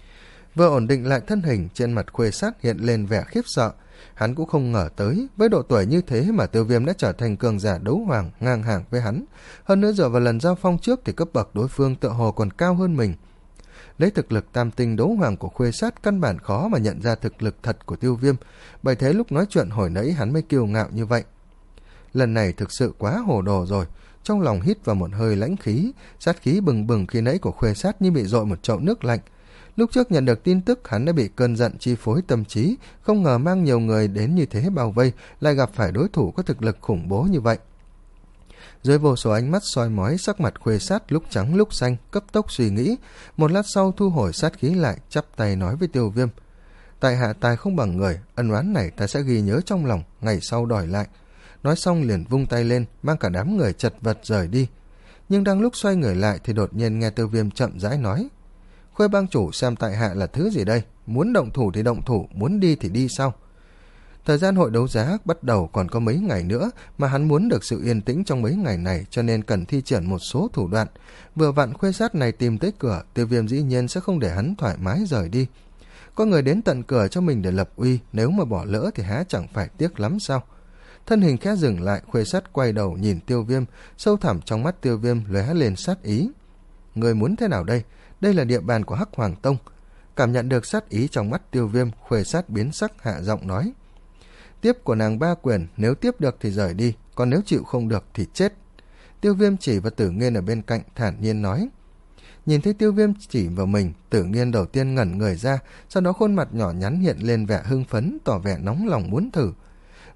A: Vừa ổn định lại thân hình, trên mặt Khuê Sát hiện lên vẻ khiếp sợ. Hắn cũng không ngờ tới, với độ tuổi như thế mà Tiêu Viêm đã trở thành cường giả đấu hoàng ngang hàng với hắn. Hơn nữa dựa vào lần giao phong trước thì cấp bậc đối phương tựa hồ còn cao hơn mình. Lấy thực lực tam tinh đấu hoàng của Khuê Sát, căn bản khó mà nhận ra thực lực thật của Tiêu Viêm, bởi thế lúc nói chuyện hồi nãy hắn mới kiêu ngạo như vậy. Lần này thực sự quá hồ đồ rồi. Trong lòng hít vào một hơi lãnh khí, sát khí bừng bừng khi nãy của Khuê Sát như bị dội một chậu nước lạnh. Lúc trước nhận được tin tức, hắn đã bị cơn giận chi phối tâm trí, không ngờ mang nhiều người đến như thế bao vây, lại gặp phải đối thủ có thực lực khủng bố như vậy. Dưới vô số ánh mắt soi mói, sắc mặt Khuê Sát lúc trắng lúc xanh, cấp tốc suy nghĩ, một lát sau thu hồi sát khí lại, chắp tay nói với Tiêu Viêm: tại hạ tài không bằng người, ân oán này ta sẽ ghi nhớ trong lòng, ngày sau đòi lại. Nói xong liền vung tay lên, mang cả đám người chật vật rời đi. Nhưng đang lúc xoay người lại thì đột nhiên nghe Tiêu Viêm chậm rãi nói: Khuê bang chủ xem tại hạ là thứ gì đây? Muốn động thủ thì động thủ, muốn đi thì đi sao? Thời gian hội đấu giá bắt đầu còn có mấy ngày nữa, mà hắn muốn được sự yên tĩnh trong mấy ngày này, cho nên cần thi triển một số thủ đoạn. Vừa vặn Khuê Sát này tìm tới cửa, Tiêu Viêm dĩ nhiên sẽ không để hắn thoải mái rời đi. Có người đến tận cửa cho mình để lập uy, nếu mà bỏ lỡ thì há chẳng phải tiếc lắm sao? Thân hình khẽ dừng lại, Khuê Sát quay đầu nhìn Tiêu Viêm, sâu thẳm trong mắt Tiêu Viêm lóe lên sát ý. Người muốn thế nào đây? Đây là địa bàn của Hắc Hoàng Tông. Cảm nhận được sát ý trong mắt Tiêu Viêm, Khuê Sát biến sắc hạ giọng nói: tiếp của nàng ba quyền, nếu tiếp được thì rời đi, còn nếu chịu không được thì chết. Tiêu Viêm chỉ vào Tử Nghiên ở bên cạnh, thản nhiên nói. Nhìn thấy Tiêu Viêm chỉ vào mình, Tử Nghiên đầu tiên ngẩn người ra, sau đó khuôn mặt nhỏ nhắn hiện lên vẻ hưng phấn, tỏ vẻ nóng lòng muốn thử.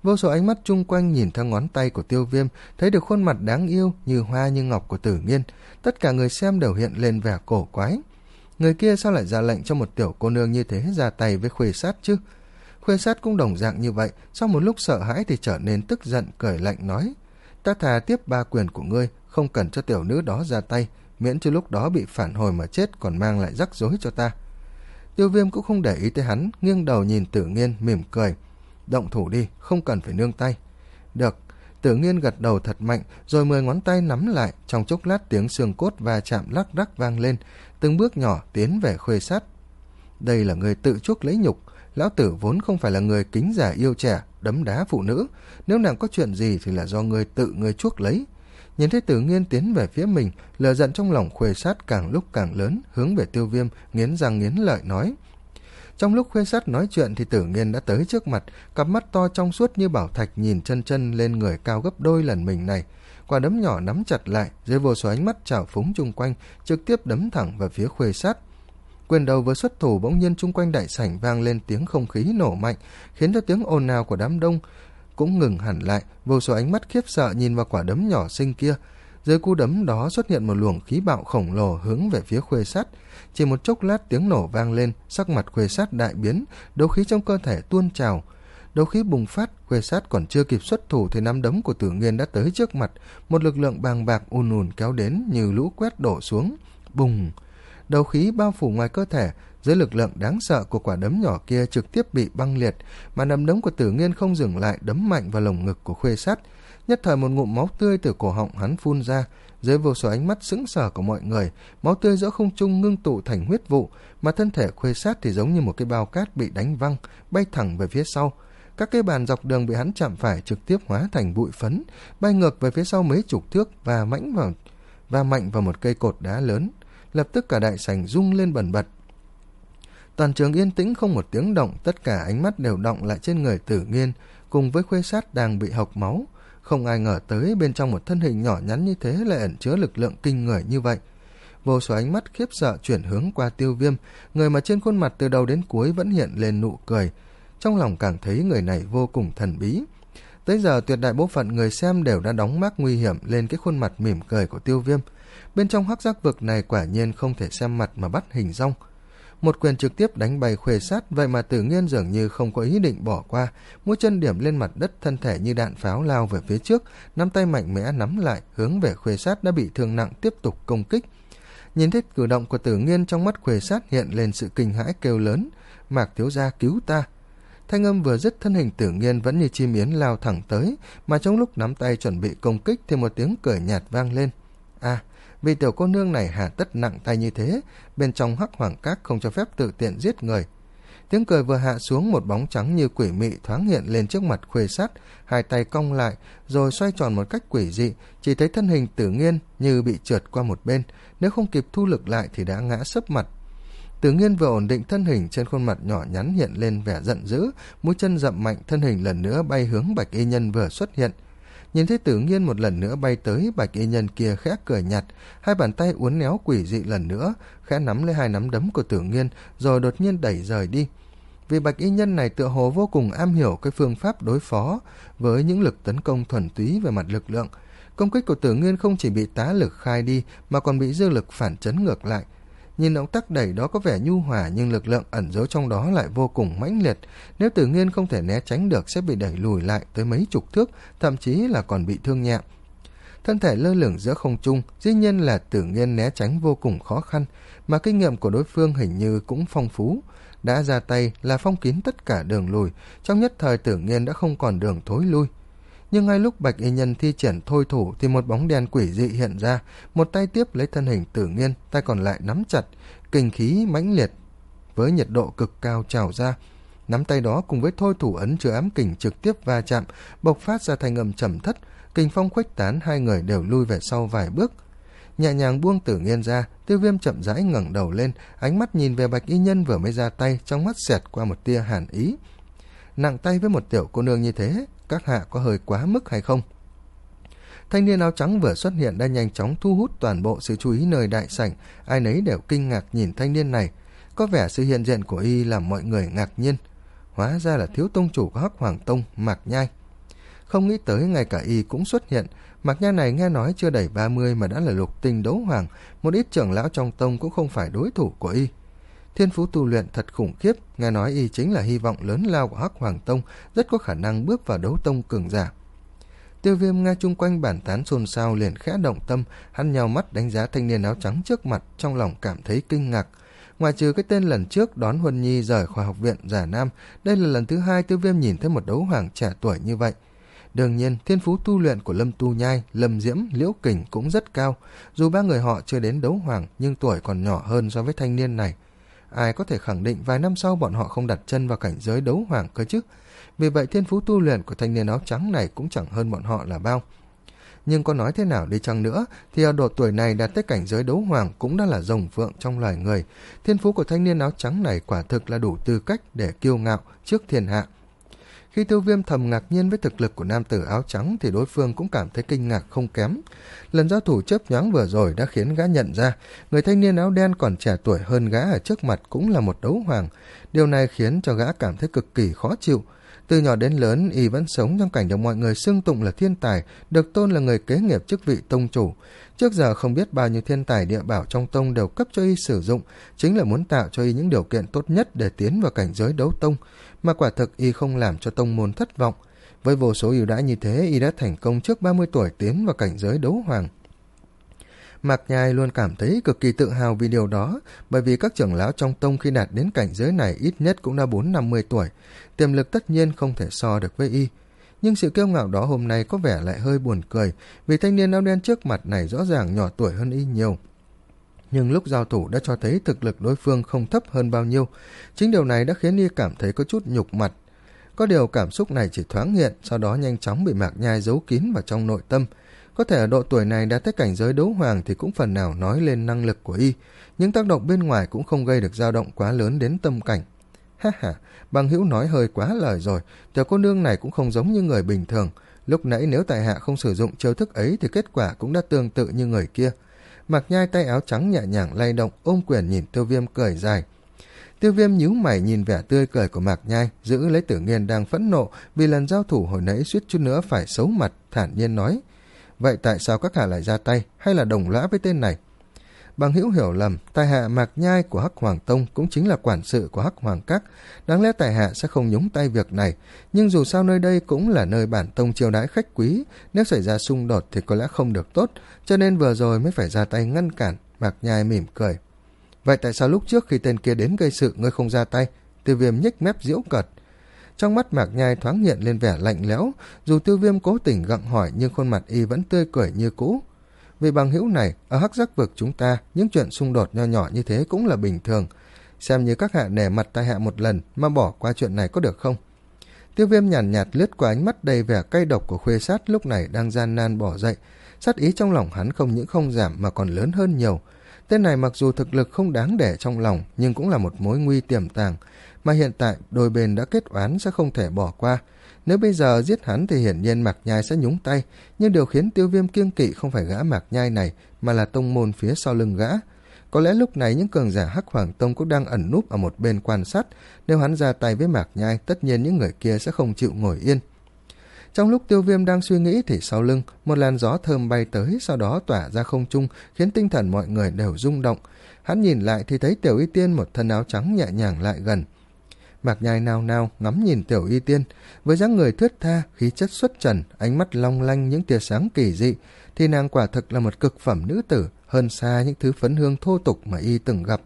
A: Vô số ánh mắt chung quanh nhìn theo ngón tay của Tiêu Viêm, thấy được khuôn mặt đáng yêu như hoa như ngọc của Tử Nghiên. Tất cả người xem đều hiện lên vẻ cổ quái. Người kia sao lại ra lệnh cho một tiểu cô nương như thế ra tay với Khuê Sát chứ? Khuê Sát cũng đồng dạng như vậy, sau một lúc sợ hãi thì trở nên tức giận, cười lạnh nói: ta thà tiếp ba quyền của ngươi, không cần cho tiểu nữ đó ra tay, miễn cho lúc đó bị phản hồi mà chết còn mang lại rắc rối cho ta. Tiêu Viêm cũng không để ý tới hắn, nghiêng đầu nhìn Tử Nghiên mỉm cười: động thủ đi, không cần phải nương tay. Được. Tử Nghiên gật đầu thật mạnh, rồi mười ngón tay nắm lại, trong chốc lát tiếng xương cốt va chạm lắc rắc vang lên, từng bước nhỏ tiến về Khuê Sát. Đây là người tự chuốc lấy nhục, lão tử vốn không phải là người kính già yêu trẻ, đấm đá phụ nữ, nếu nàng có chuyện gì thì là do người tự người chuốc lấy. Nhìn thấy Tử Nghiên tiến về phía mình, lửa giận trong lòng Khuê Sát càng lúc càng lớn, hướng về Tiêu Viêm, nghiến răng nghiến lợi nói. Trong lúc Khuê Sát nói chuyện thì Tử Nghiên đã tới trước mặt, cặp mắt to trong suốt như bảo thạch nhìn chân chân lên người cao gấp đôi lần mình này. Quả đấm nhỏ nắm chặt lại, dưới vô số ánh mắt trào phúng chung quanh, trực tiếp đấm thẳng vào phía Khuê Sát. Quyền đầu vừa xuất thủ, bỗng nhiên chung quanh đại sảnh vang lên tiếng không khí nổ mạnh, khiến cho tiếng ồn ào của đám đông cũng ngừng hẳn lại. Vô số ánh mắt khiếp sợ nhìn vào quả đấm nhỏ xinh kia. Dưới cú đấm đó xuất hiện một luồng khí bạo khổng lồ hướng về phía Khuê Sát. Chỉ một chốc lát tiếng nổ vang lên, sắc mặt Khuê Sát đại biến, đấu khí trong cơ thể tuôn trào. Đấu khí bùng phát, Khuê Sát còn chưa kịp xuất thủ thì nắm đấm của Tử Nghiên đã tới trước mặt, một lực lượng bàng bạc ùn ùn kéo đến như lũ quét đổ xuống. Bùng! Đấu khí bao phủ ngoài cơ thể, dưới lực lượng đáng sợ của quả đấm nhỏ kia trực tiếp bị băng liệt, mà nắm đấm của Tử Nghiên không dừng lại đấm mạnh vào lồng ngực của Khuê Sát. Nhất thời một ngụm máu tươi từ cổ họng hắn phun ra, dưới vô số ánh mắt sững sờ của mọi người, máu tươi giữa không trung ngưng tụ thành huyết vụ, mà thân thể Khuê Sát thì giống như một cái bao cát bị đánh văng, bay thẳng về phía sau. Các cây bàn dọc đường bị hắn chạm phải trực tiếp hóa thành bụi phấn, bay ngược về phía sau mấy chục thước và mãnh vào và mạnh vào một cây cột đá lớn. Lập tức cả đại sảnh rung lên bần bật. Toàn trường yên tĩnh không một tiếng động, tất cả ánh mắt đều đọng lại trên người Tử Nghiên cùng với Khuê Sát đang bị hộc máu. Không ai ngờ tới bên trong một thân hình nhỏ nhắn như thế lại ẩn chứa lực lượng kinh người như vậy. Vô số ánh mắt khiếp sợ chuyển hướng qua Tiêu Viêm, người mà trên khuôn mặt từ đầu đến cuối vẫn hiện lên nụ cười. Trong lòng càng thấy người này vô cùng thần bí. Tới giờ tuyệt đại bộ phận người xem đều đã đóng mác nguy hiểm lên cái khuôn mặt mỉm cười của Tiêu Viêm. Bên trong hắc giác vực này quả nhiên không thể xem mặt mà bắt hình dong. Một quyền trực tiếp đánh bay Khuê Sát, vậy mà Tử Nghiên dường như không có ý định bỏ qua, mũi chân điểm lên mặt đất, thân thể như đạn pháo lao về phía trước, nắm tay mạnh mẽ nắm lại, hướng về Khuê Sát đã bị thương nặng tiếp tục công kích. Nhìn thấy cử động của Tử Nghiên, trong mắt Khuê Sát hiện lên sự kinh hãi kêu lớn: Mạc thiếu gia cứu ta! Thanh âm vừa dứt, thân hình Tử Nghiên vẫn như chim yến lao thẳng tới, mà trong lúc nắm tay chuẩn bị công kích thì một tiếng cười nhạt vang lên. À, vì tiểu cô nương này hà tất nặng tay như thế, bên trong hắc hoàng các không cho phép tự tiện giết người. Tiếng cười vừa hạ xuống, một bóng trắng như quỷ mị thoáng hiện lên trước mặt Khuê Sát, hai tay cong lại rồi xoay tròn một cách quỷ dị, chỉ thấy thân hình Tử Nghiên như bị trượt qua một bên, nếu không kịp thu lực lại thì đã ngã sấp mặt. Tử Nghiên vừa ổn định thân hình, trên khuôn mặt nhỏ nhắn hiện lên vẻ giận dữ, mũi chân dậm mạnh, thân hình lần nữa bay hướng Bạch Y Nhân vừa xuất hiện. Nhìn thấy Tử Nghiên một lần nữa bay tới, Bạch Y Nhân kia khẽ cười nhạt, hai bàn tay uốn éo quỷ dị lần nữa, khẽ nắm lấy hai nắm đấm của Tử Nghiên, rồi đột nhiên đẩy rời đi. Vì Bạch Y Nhân này tựa hồ vô cùng am hiểu cái phương pháp đối phó với những lực tấn công thuần túy về mặt lực lượng. Công kích của Tử Nghiên không chỉ bị tá lực khai đi, mà còn bị dư lực phản chấn ngược lại. Nhìn động tác đẩy đó có vẻ nhu hòa, nhưng lực lượng ẩn giấu trong đó lại vô cùng mãnh liệt. Nếu Tử Nghiên không thể né tránh được sẽ bị đẩy lùi lại tới mấy chục thước, thậm chí là còn bị thương nhẹ. Thân thể lơ lửng giữa không trung, dĩ nhiên là Tử Nghiên né tránh vô cùng khó khăn, mà kinh nghiệm của đối phương hình như cũng phong phú. Đã ra tay là phong kín tất cả đường lùi, trong nhất thời Tử Nghiên đã không còn đường thối lui. Nhưng ngay lúc Bạch Y Nhân thi triển thôi thủ thì một bóng đen quỷ dị hiện ra, một tay tiếp lấy thân hình Tử Nghiên, tay còn lại nắm chặt, kình khí mãnh liệt với nhiệt độ cực cao trào ra. Nắm tay đó cùng với thôi thủ ấn chứa ám kình trực tiếp va chạm, bộc phát ra thành âm trầm thất, kình phong khuếch tán, hai người đều lui về sau vài bước. Nhẹ nhàng buông Tử Nghiên ra, Tiêu Viêm chậm rãi ngẩng đầu lên, ánh mắt nhìn về Bạch Y Nhân vừa mới ra tay, trong mắt xẹt qua một tia hàn ý. Nặng tay với một tiểu cô nương như thế, các hạ có hơi quá mức hay không? Thanh niên áo trắng vừa xuất hiện đã nhanh chóng thu hút toàn bộ sự chú ý nơi đại sảnh, ai nấy đều kinh ngạc nhìn thanh niên này. Có vẻ sự hiện diện của y làm mọi người ngạc nhiên. Hóa ra là thiếu tông chủ của Hắc Hoàng Tông, Mạc Nhai. Không nghĩ tới ngay cả y cũng xuất hiện. Mạc Nhai này nghe nói chưa đầy ba mươi mà đã là lục tinh đấu hoàng, một ít trưởng lão trong tông cũng không phải đối thủ của y. Thiên phú tu luyện thật khủng khiếp, nghe nói y chính là hy vọng lớn lao của Hắc Hoàng Tông, rất có khả năng bước vào đấu tông cường giả. Tiêu Viêm nghe chung quanh bàn tán xôn xao liền khẽ động tâm, hắn nhào mắt đánh giá thanh niên áo trắng trước mặt, trong lòng cảm thấy kinh ngạc. Ngoài trừ cái tên lần trước đón Huân Nhi rời khỏi học viện Giả Nam, đây là lần thứ hai Tiêu Viêm nhìn thấy một đấu hoàng trẻ tuổi như vậy. Đương nhiên, thiên phú tu luyện của Lâm Tu Nhai, Lâm Diễm, Liễu Kình cũng rất cao, dù ba người họ chưa đến đấu hoàng nhưng tuổi còn nhỏ hơn so với thanh niên này. Ai có thể khẳng định vài năm sau bọn họ không đặt chân vào cảnh giới đấu hoàng cơ chứ? Vì vậy thiên phú tu luyện của thanh niên áo trắng này cũng chẳng hơn bọn họ là bao. Nhưng có nói thế nào đi chăng nữa thì ở độ tuổi này đạt tới cảnh giới đấu hoàng cũng đã là rồng phượng trong loài người. Thiên phú của thanh niên áo trắng này quả thực là đủ tư cách để kiêu ngạo trước thiên hạ. Khi Tiêu Viêm thầm ngạc nhiên với thực lực của nam tử áo trắng thì đối phương cũng cảm thấy kinh ngạc không kém. Lần giao thủ chớp nhoáng vừa rồi đã khiến gã nhận ra người thanh niên áo đen còn trẻ tuổi hơn gã ở trước mặt cũng là một đấu hoàng. Điều này khiến cho gã cảm thấy cực kỳ khó chịu. Từ nhỏ đến lớn, y vẫn sống trong cảnh được mọi người xưng tụng là thiên tài, được tôn là người kế nghiệp chức vị tông chủ. Trước giờ không biết bao nhiêu thiên tài địa bảo trong tông đều cấp cho y sử dụng, chính là muốn tạo cho y những điều kiện tốt nhất để tiến vào cảnh giới đấu tông, mà quả thực y không làm cho tông môn thất vọng. Với vô số ưu đãi như thế, y đã thành công trước ba mươi tuổi tiến vào cảnh giới đấu hoàng. Mạc Nhai luôn cảm thấy cực kỳ tự hào vì điều đó, bởi vì các trưởng lão trong tông khi đạt đến cảnh giới này ít nhất cũng đã bốn năm mươi tuổi, tiềm lực tất nhiên không thể so được với y. Nhưng sự kiêu ngạo đó hôm nay có vẻ lại hơi buồn cười, vì thanh niên áo đen trước mặt này rõ ràng nhỏ tuổi hơn y nhiều. Nhưng lúc giao thủ đã cho thấy thực lực đối phương không thấp hơn bao nhiêu, chính điều này đã khiến y cảm thấy có chút nhục mặt. Có điều cảm xúc này chỉ thoáng hiện, sau đó nhanh chóng bị Mạc Nhai giấu kín vào trong nội tâm. Có thể ở độ tuổi này đã tới cảnh giới đấu hoàng thì cũng phần nào nói lên năng lực của y, những tác động bên ngoài cũng không gây được dao động quá lớn đến tâm cảnh. Ha ha, Bằng Hữu nói hơi quá lời rồi, tiểu cô nương này cũng không giống như người bình thường. Lúc nãy nếu tại hạ không sử dụng chiêu thức ấy thì kết quả cũng đã tương tự như người kia. Mạc Nhai tay áo trắng nhẹ nhàng lay động, ôm quyền nhìn Tiêu Viêm cười dài. Tiêu Viêm nhíu mày nhìn vẻ tươi cười của Mạc Nhai, giữ lấy Tử Nghiên đang phẫn nộ vì lần giao thủ hồi nãy suýt chút nữa phải xấu mặt, thản nhiên nói: Vậy tại sao các hạ lại ra tay, hay là đồng lõa với tên này? Bằng Hữu hiểu lầm, tài hạ Mạc Nhai của Hắc Hoàng Tông cũng chính là quản sự của Hắc Hoàng Các, đáng lẽ tài hạ sẽ không nhúng tay việc này, nhưng dù sao nơi đây cũng là nơi bản tông chiêu đãi khách quý, nếu xảy ra xung đột thì có lẽ không được tốt, cho nên vừa rồi mới phải ra tay ngăn cản. Mạc Nhai mỉm cười. Vậy tại sao lúc trước khi tên kia đến gây sự ngươi không ra tay? Tiêu Viêm nhếch mép giễu cợt. Trong mắt Mạc Nhai thoáng hiện lên vẻ lạnh lẽo, dù Tiêu Viêm cố tình gặng hỏi nhưng khuôn mặt y vẫn tươi cười như cũ. Vì Bằng Hữu này, ở Hắc Giác Vực chúng ta, những chuyện xung đột nho nhỏ như thế cũng là bình thường. Xem như các hạ nể mặt tai hạ một lần mà bỏ qua chuyện này có được không? Tiêu Viêm nhàn nhạt, nhạt lướt qua ánh mắt đầy vẻ cay độc của Khuê Sát lúc này đang gian nan bỏ dậy. Sát ý trong lòng hắn không những không giảm mà còn lớn hơn nhiều. Tên này mặc dù thực lực không đáng để trong lòng nhưng cũng là một mối nguy tiềm tàng, mà hiện tại đôi bên đã kết oán sẽ không thể bỏ qua. Nếu bây giờ giết hắn thì hiển nhiên Mạc Nhai sẽ nhúng tay, nhưng điều khiến Tiêu Viêm kiêng kỵ không phải gã Mạc Nhai này mà là tông môn phía sau lưng gã. Có lẽ lúc này những cường giả Hắc Hoàng Tông cũng đang ẩn núp ở một bên quan sát, nếu hắn ra tay với Mạc Nhai tất nhiên những người kia sẽ không chịu ngồi yên. Trong lúc Tiêu Viêm đang suy nghĩ thì sau lưng một làn gió thơm bay tới, sau đó tỏa ra không trung khiến tinh thần mọi người đều rung động. Hắn nhìn lại thì thấy Tiểu Y Tiên một thân áo trắng nhẹ nhàng lại gần. Mạc Nhai nao nao ngắm nhìn Tiểu Y Tiên, với dáng người thướt tha, khí chất xuất trần, ánh mắt long lanh những tia sáng kỳ dị, thì nàng quả thực là một cực phẩm nữ tử, hơn xa những thứ phấn hương thô tục mà y từng gặp.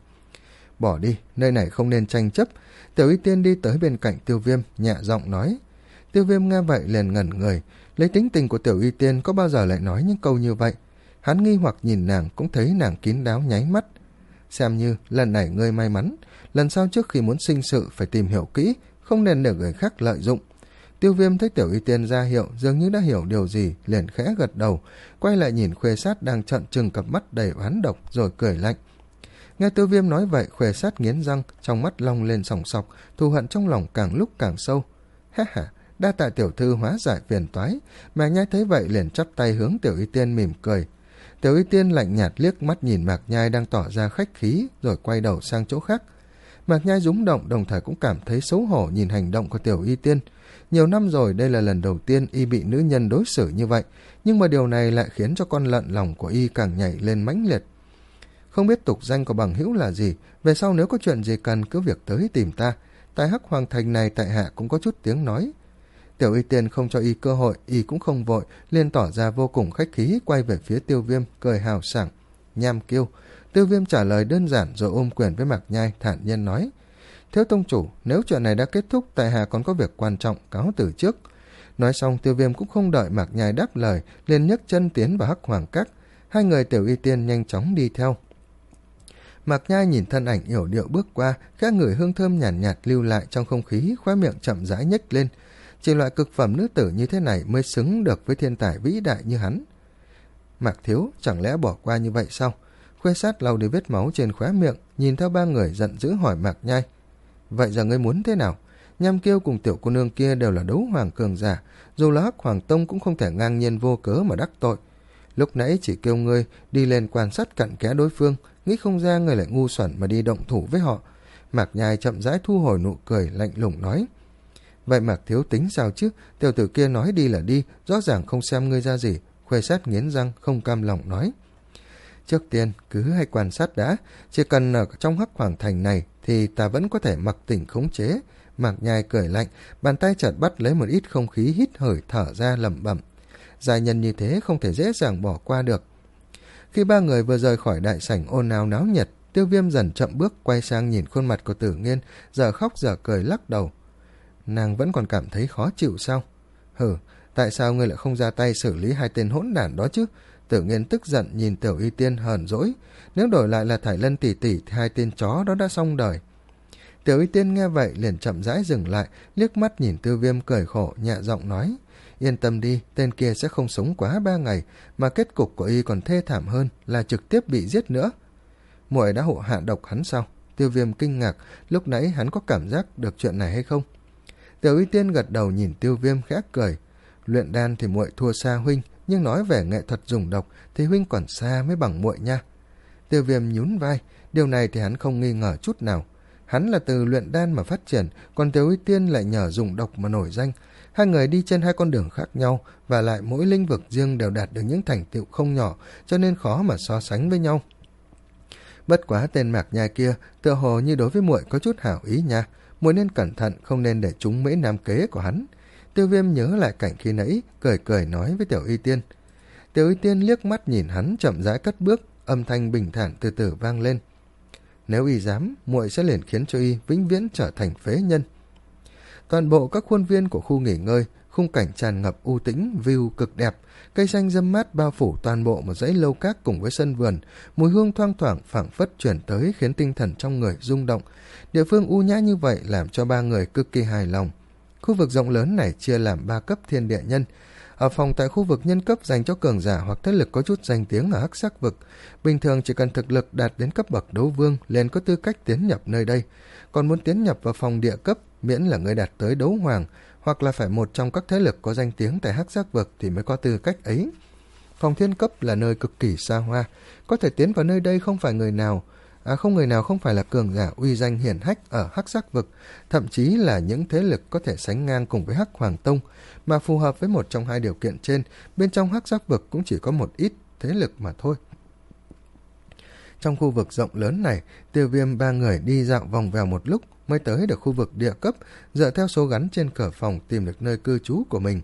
A: Bỏ đi, nơi này không nên tranh chấp. Tiểu Y Tiên đi tới bên cạnh Tiêu Viêm, nhẹ giọng nói. Tiêu Viêm nghe vậy liền ngẩn người, lấy tính tình của Tiểu Y Tiên có bao giờ lại nói những câu như vậy. Hắn nghi hoặc nhìn nàng, cũng thấy nàng kín đáo nháy mắt. Xem như lần này ngươi may mắn, lần sau trước khi muốn sinh sự phải tìm hiểu kỹ, không nên để người khác lợi dụng. Tiêu Viêm thấy Tiểu Y Tiên ra hiệu, dường như đã hiểu điều gì, liền khẽ gật đầu, quay lại nhìn Khuê Sát đang trợn trừng cặp mắt đầy oán độc, rồi cười lạnh. Nghe Tiêu Viêm nói vậy, Khuê Sát nghiến răng, trong mắt long lên sòng sọc, thù hận trong lòng càng lúc càng sâu. Ha ha, đa tạ tiểu thư hóa giải phiền toái. Mạc Nhai thấy vậy liền chắp tay hướng Tiểu Y Tiên mỉm cười. Tiểu Y Tiên lạnh nhạt liếc mắt nhìn Mạc Nhai đang tỏ ra khách khí, rồi quay đầu sang chỗ khác. Mạc Nhai rúng động, đồng thời cũng cảm thấy xấu hổ nhìn hành động của Tiểu Y Tiên. Nhiều năm rồi đây là lần đầu tiên y bị nữ nhân đối xử như vậy, nhưng mà điều này lại khiến cho con lợn lòng của y càng nhảy lên mãnh liệt. Không biết tục danh của bằng hữu là gì, về sau nếu có chuyện gì cần cứ việc tới tìm ta. Tại Hắc Hoàng Thành này tại hạ cũng có chút tiếng nói. Tiểu Y Tiên không cho y cơ hội, y cũng không vội, liền tỏ ra vô cùng khách khí, quay về phía Tiêu Viêm, cười hào sảng. Nham Kiêu. Tiêu Viêm trả lời đơn giản rồi ôm quyền với Mạc Nhai, thản nhiên nói: Thiếu tông chủ, nếu chuyện này đã kết thúc, tại hạ còn có việc quan trọng, cáo từ trước. Nói xong, Tiêu Viêm cũng không đợi Mạc Nhai đáp lời, liền nhấc chân tiến vào Hắc Hoàng Các. Hai người Tiểu Y Tiên nhanh chóng đi theo. Mạc Nhai nhìn thân ảnh yểu điệu bước qua, khẽ ngửi hương thơm nhàn nhạt, nhạt lưu lại trong không khí, khóe miệng chậm rãi nhếch lên. Chỉ loại cực phẩm nữ tử như thế này mới xứng được với thiên tài vĩ đại như hắn. Mạc thiếu, chẳng lẽ bỏ qua như vậy sao? Khuê Sát lau đi vết máu trên khóe miệng, nhìn theo ba người giận dữ hỏi Mạc Nhai: Vậy giờ ngươi muốn thế nào? Nham Kiêu cùng tiểu cô nương kia đều là đấu hoàng cường giả, dù là Hắc Hoàng Tông cũng không thể ngang nhiên vô cớ mà đắc tội. Lúc nãy chỉ kêu ngươi đi lên quan sát cặn kẽ đối phương, nghĩ không ra ngươi lại ngu xuẩn mà đi động thủ với họ. Mạc Nhai chậm rãi thu hồi nụ cười, lạnh lùng nói: Vậy Mạc thiếu tính sao chứ? Tiểu tử kia nói đi là đi, rõ ràng không xem ngươi ra gì. Khuê Sát nghiến răng không cam lòng nói: Trước tiên cứ hay quan sát đã, chỉ cần ở trong Hắc Hoàng Thành này thì ta vẫn có thể mặc tỉnh khống chế. Mạc Nhai cười lạnh, bàn tay chợt bắt lấy một ít không khí, hít hởi thở ra lẩm bẩm: Giai nhân như thế không thể dễ dàng bỏ qua được. Khi ba người vừa rời khỏi đại sảnh ồn ào náo nhiệt, Tiêu Viêm dần chậm bước quay sang nhìn khuôn mặt của Tử Nghiên, giờ khóc giờ cười lắc đầu. Nàng vẫn còn cảm thấy khó chịu sao? Hừ, tại sao ngươi lại không ra tay xử lý hai tên hỗn đản đó chứ? Tử Nghiên tức giận nhìn Tiểu Y Tiên hờn dỗi. Nếu đổi lại là Thải Lân tỷ tỷ thì hai tên chó đó đã xong đời. Tiểu Y Tiên nghe vậy liền chậm rãi dừng lại, liếc mắt nhìn Tiêu Viêm cười khổ, nhẹ giọng nói: Yên tâm đi, tên kia sẽ không sống quá ba ngày, mà kết cục của y còn thê thảm hơn là trực tiếp bị giết nữa. Muội đã hộ hạ độc hắn sao? Tiêu Viêm kinh ngạc, lúc nãy hắn có cảm giác được chuyện này hay không? Tiểu Y Tiên gật đầu nhìn Tiêu Viêm khẽ cười: Luyện đan thì muội thua xa huynh, nhưng nói về nghệ thuật dùng độc thì huynh còn xa mới bằng muội nha. Tiêu Viêm nhún vai, điều này thì hắn không nghi ngờ chút nào. Hắn là từ luyện đan mà phát triển, còn Tiểu Y Tiên lại nhờ dùng độc mà nổi danh. Hai người đi trên hai con đường khác nhau, và lại mỗi lĩnh vực riêng đều đạt được những thành tựu không nhỏ, cho nên khó mà so sánh với nhau. Bất quá tên Mạc Nhai kia tựa hồ như đối với muội có chút hảo ý nha, muội nên cẩn thận, không nên để trúng mỹ nam kế của hắn. Tiêu Viêm nhớ lại cảnh khi nãy, cười cười nói với Tiểu Y Tiên. Tiểu Y Tiên liếc mắt nhìn hắn, chậm rãi cất bước, âm thanh bình thản từ từ vang lên: Nếu y dám, muội sẽ liền khiến cho y vĩnh viễn trở thành phế nhân. Toàn bộ các khuôn viên của khu nghỉ ngơi, khung cảnh tràn ngập u tĩnh, view cực đẹp, cây xanh râm mát bao phủ toàn bộ một dãy lâu các cùng với sân vườn, mùi hương thoang thoảng phảng phất chuyển tới khiến tinh thần trong người rung động. Địa phương u nhã như vậy làm cho ba người cực kỳ hài lòng. Khu vực rộng lớn này chia làm ba cấp thiên địa nhân. Ở phòng tại khu vực nhân cấp dành cho cường giả hoặc thế lực có chút danh tiếng ở Hắc Sắc vực, bình thường chỉ cần thực lực đạt đến cấp bậc đấu vương liền có tư cách tiến nhập nơi đây. Còn muốn tiến nhập vào phòng địa cấp, miễn là người đạt tới đấu hoàng hoặc là phải một trong các thế lực có danh tiếng tại Hắc Sắc vực thì mới có tư cách ấy. Phòng thiên cấp là nơi cực kỳ xa hoa, có thể tiến vào nơi đây không phải người nào À, không người nào không phải là cường giả uy danh hiển hách ở Hắc Sắc vực, thậm chí là những thế lực có thể sánh ngang cùng với Hắc Hoàng Tông, mà phù hợp với một trong hai điều kiện trên, bên trong Hắc Sắc vực cũng chỉ có một ít thế lực mà thôi. Trong khu vực rộng lớn này, Tiêu Viêm ba người đi dạo vòng vèo một lúc mới tới được khu vực địa cấp, dựa theo số gắn trên cửa phòng tìm được nơi cư trú của mình.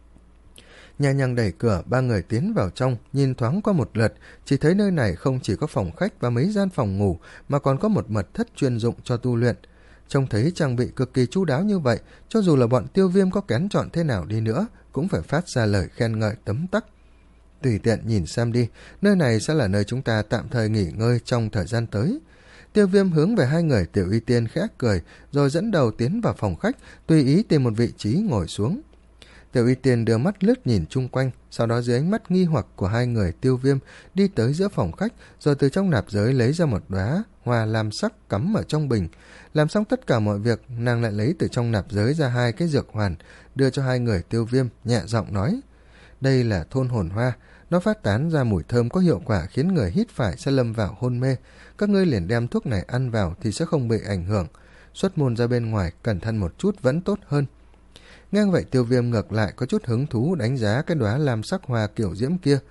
A: Nhẹ nhàng đẩy cửa, ba người tiến vào trong, nhìn thoáng qua một lượt, chỉ thấy nơi này không chỉ có phòng khách và mấy gian phòng ngủ, mà còn có một mật thất chuyên dụng cho tu luyện. Trông thấy trang bị cực kỳ chu đáo như vậy, cho dù là bọn Tiêu Viêm có kén chọn thế nào đi nữa, cũng phải phát ra lời khen ngợi tấm tắc. Tùy tiện nhìn xem đi, nơi này sẽ là nơi chúng ta tạm thời nghỉ ngơi trong thời gian tới. Tiêu Viêm hướng về hai người Tiểu Y Tiên khẽ cười, rồi dẫn đầu tiến vào phòng khách, tùy ý tìm một vị trí ngồi xuống. Tiểu Y Tiên đưa mắt lướt nhìn chung quanh, sau đó dưới ánh mắt nghi hoặc của hai người Tiêu Viêm đi tới giữa phòng khách, rồi từ trong nạp giới lấy ra một đóa hoa lam sắc cắm ở trong bình. Làm xong tất cả mọi việc, nàng lại lấy từ trong nạp giới ra hai cái dược hoàn, đưa cho hai người Tiêu Viêm, nhẹ giọng nói: Đây là thôn hồn hoa, nó phát tán ra mùi thơm có hiệu quả khiến người hít phải sẽ lâm vào hôn mê. Các ngươi liền đem thuốc này ăn vào thì sẽ không bị ảnh hưởng. Xuất môn ra bên ngoài, cẩn thận một chút vẫn tốt hơn. Nghe vậy Tiêu Viêm ngược lại có chút hứng thú đánh giá cái đóa lam sắc hoa kiểu diễm kia.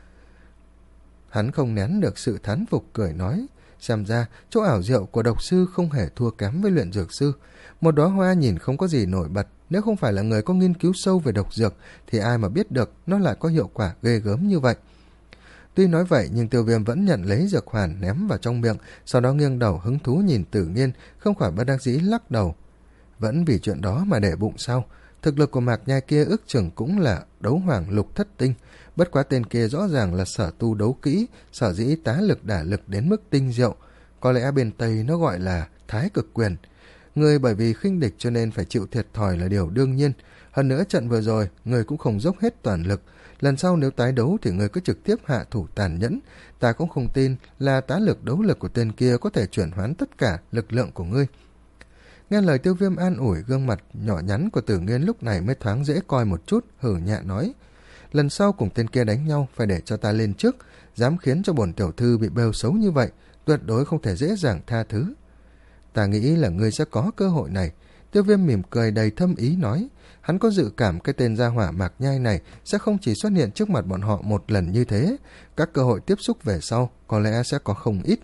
A: Hắn không nén được sự thán phục cười nói, xem ra chỗ ảo diệu của độc sư không hề thua kém với luyện dược sư. Một đóa hoa nhìn không có gì nổi bật, nếu không phải là người có nghiên cứu sâu về độc dược thì ai mà biết được nó lại có hiệu quả ghê gớm như vậy. Tuy nói vậy nhưng Tiêu Viêm vẫn nhận lấy dược hoàn ném vào trong miệng, sau đó nghiêng đầu hứng thú nhìn Tử Nghiên, không khỏi bất đắc dĩ lắc đầu. Vẫn vì chuyện đó mà để bụng sao? Thực lực của Mạc Nhai kia ước chừng cũng là đấu hoàng lục thất tinh, bất quá tên kia rõ ràng là sở tu đấu kỹ, sở dĩ tá lực đả lực đến mức tinh diệu. Có lẽ bên Tây nó gọi là thái cực quyền. Người bởi vì khinh địch cho nên phải chịu thiệt thòi là điều đương nhiên. Hơn nữa trận vừa rồi, người cũng không dốc hết toàn lực. Lần sau nếu tái đấu thì người cứ trực tiếp hạ thủ tàn nhẫn. Ta cũng không tin là tá lực đấu lực của tên kia có thể chuyển hoán tất cả lực lượng của ngươi. Nghe lời Tiêu Viêm an ủi, gương mặt nhỏ nhắn của Tử Nghiên lúc này mới thoáng dễ coi một chút, hử nhẹ nói. Lần sau cùng tên kia đánh nhau phải để cho ta lên trước, dám khiến cho bổn tiểu thư bị bêu xấu như vậy, tuyệt đối không thể dễ dàng tha thứ. Ta nghĩ là ngươi sẽ có cơ hội này. Tiêu Viêm mỉm cười đầy thâm ý nói, hắn có dự cảm cái tên gia hỏa Mạc Nhai này sẽ không chỉ xuất hiện trước mặt bọn họ một lần như thế, các cơ hội tiếp xúc về sau có lẽ sẽ có không ít.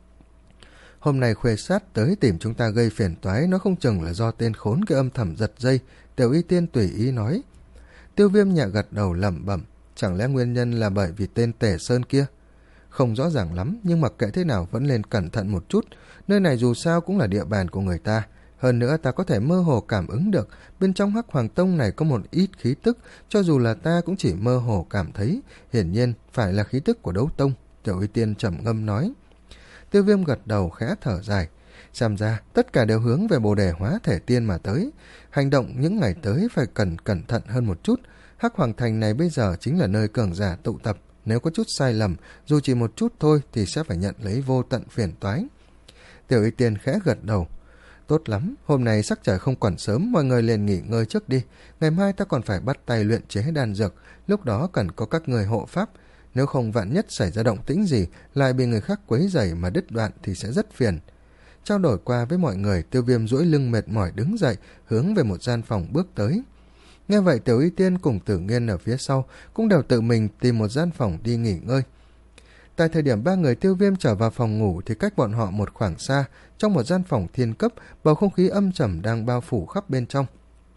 A: Hôm nay Khuê Sát tới tìm chúng ta gây phiền toái, nó không chừng là do tên khốn cái âm thầm giật dây. Tiểu Y Tiên tùy ý nói. Tiêu Viêm nhẹ gật đầu lẩm bẩm, chẳng lẽ nguyên nhân là bởi vì tên Tề Sơn kia? Không rõ ràng lắm, nhưng mặc kệ thế nào vẫn nên cẩn thận một chút, nơi này dù sao cũng là địa bàn của người ta. Hơn nữa ta có thể mơ hồ cảm ứng được bên trong Hắc Hoàng Tông này có một ít khí tức, cho dù là ta cũng chỉ mơ hồ cảm thấy, hiển nhiên phải là khí tức của đấu tông. Tiểu Y Tiên trầm ngâm nói. Tiêu Viêm gật đầu khẽ thở dài, xem ra tất cả đều hướng về Bồ Đề Hóa Thể Tiên mà tới. Hành động những ngày tới phải cần cẩn thận hơn một chút. Hắc Hoàng Thành này bây giờ chính là nơi cường giả tụ tập, nếu có chút sai lầm, dù chỉ một chút thôi thì sẽ phải nhận lấy vô tận phiền toái. Tiểu Y Tiên khẽ gật đầu. Tốt lắm, hôm nay sắc trời không còn sớm, mọi người liền nghỉ ngơi trước đi. Ngày mai ta còn phải bắt tay luyện chế đan dược, lúc đó cần có các người hộ pháp. Nếu không vạn nhất xảy ra động tĩnh gì, lại bị người khác quấy rầy mà đứt đoạn thì sẽ rất phiền. Trao đổi qua với mọi người, Tiêu Viêm duỗi lưng mệt mỏi đứng dậy, hướng về một gian phòng bước tới. Nghe vậy Tiểu Y Tiên cùng Tử Nghiên ở phía sau cũng đều tự mình tìm một gian phòng đi nghỉ ngơi. Tại thời điểm ba người Tiêu Viêm trở vào phòng ngủ thì cách bọn họ một khoảng xa, trong một gian phòng thiên cấp, bầu không khí âm trầm đang bao phủ khắp bên trong.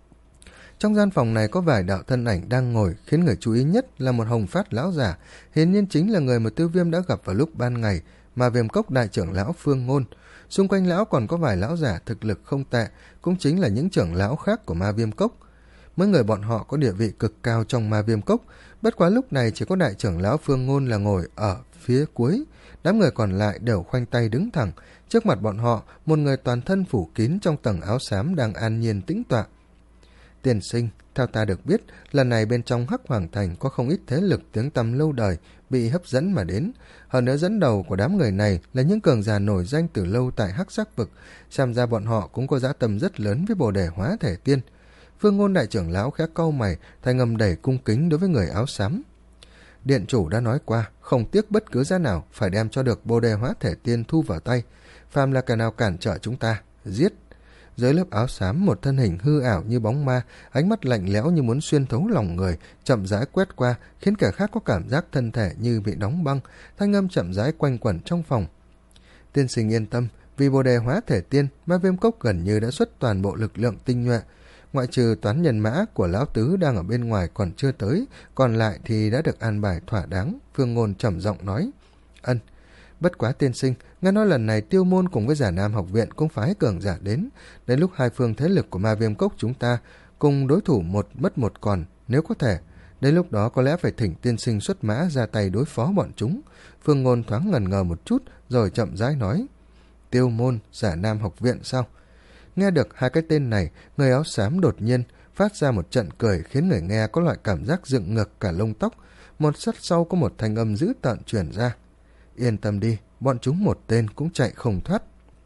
A: Trong gian phòng này có vài đạo thân ảnh đang ngồi, khiến người chú ý nhất là một hồng phát lão giả, hiển nhiên chính là người mà Tiêu Viêm đã gặp vào lúc ban ngày, mà Viêm Cốc đại trưởng lão Phương Ngôn. Xung quanh lão còn có vài lão giả thực lực không tệ, cũng chính là những trưởng lão khác của Ma Viêm Cốc. Mấy người bọn họ có địa vị cực cao trong Ma Viêm Cốc, bất quá lúc này chỉ có đại trưởng lão Phương Ngôn là ngồi ở phía cuối, đám người còn lại đều khoanh tay đứng thẳng. Trước mặt bọn họ, một người toàn thân phủ kín trong tầng áo xám đang an nhiên tĩnh tọa. Tiên sinh, theo ta được biết, lần này bên trong Hắc Hoàng Thành có không ít thế lực tiếng tăm lâu đời bị hấp dẫn mà đến. Hơn nữa dẫn đầu của đám người này là những cường giả nổi danh từ lâu tại Hắc Sắc Vực, xem ra bọn họ cũng có dã tâm rất lớn với Bồ Đề Hóa Thể Tiên. Phương Ngôn đại trưởng lão khẽ cau mày, thanh âm đầy cung kính đối với người áo xám. Điện chủ đã nói qua, không tiếc bất cứ giá nào phải đem cho được Bồ Đề Hóa Thể Tiên thu vào tay. Phàm là kẻ nào cản trở chúng ta, giết. Dưới lớp áo xám, một thân hình hư ảo như bóng ma, ánh mắt lạnh lẽo như muốn xuyên thấu lòng người, chậm rãi quét qua, khiến kẻ khác có cảm giác thân thể như bị đóng băng. Thanh âm chậm rãi quanh quẩn trong phòng. Tiên sinh yên tâm, vì Bồ Đề Hóa Thể Tiên, Ma Viêm Cốc gần như đã xuất toàn bộ lực lượng tinh nhuệ. Ngoại trừ toán nhân mã của lão tứ đang ở bên ngoài còn chưa tới, còn lại thì đã được an bài thỏa đáng. Phương Ngôn trầm giọng nói. Ân. Bất quá tiên sinh, nghe nói lần này Tiêu Môn cùng với Giả Nam học viện cũng phái cường giả đến. Đến lúc hai phương thế lực của Ma Viêm Cốc chúng ta cùng đối thủ một mất một còn, nếu có thể. Đến lúc đó có lẽ phải thỉnh tiên sinh xuất mã ra tay đối phó bọn chúng. Phương Ngôn thoáng ngần ngờ một chút rồi chậm rãi nói. Tiêu Môn, Giả Nam học viện sao? Nghe được hai cái tên này, người áo xám đột nhiên phát ra một trận cười khiến người nghe có loại cảm giác dựng ngược cả lông tóc. Một sát sau có một thanh âm dữ tợn truyền ra. Yên tâm đi, bọn chúng một tên cũng chạy không thoát.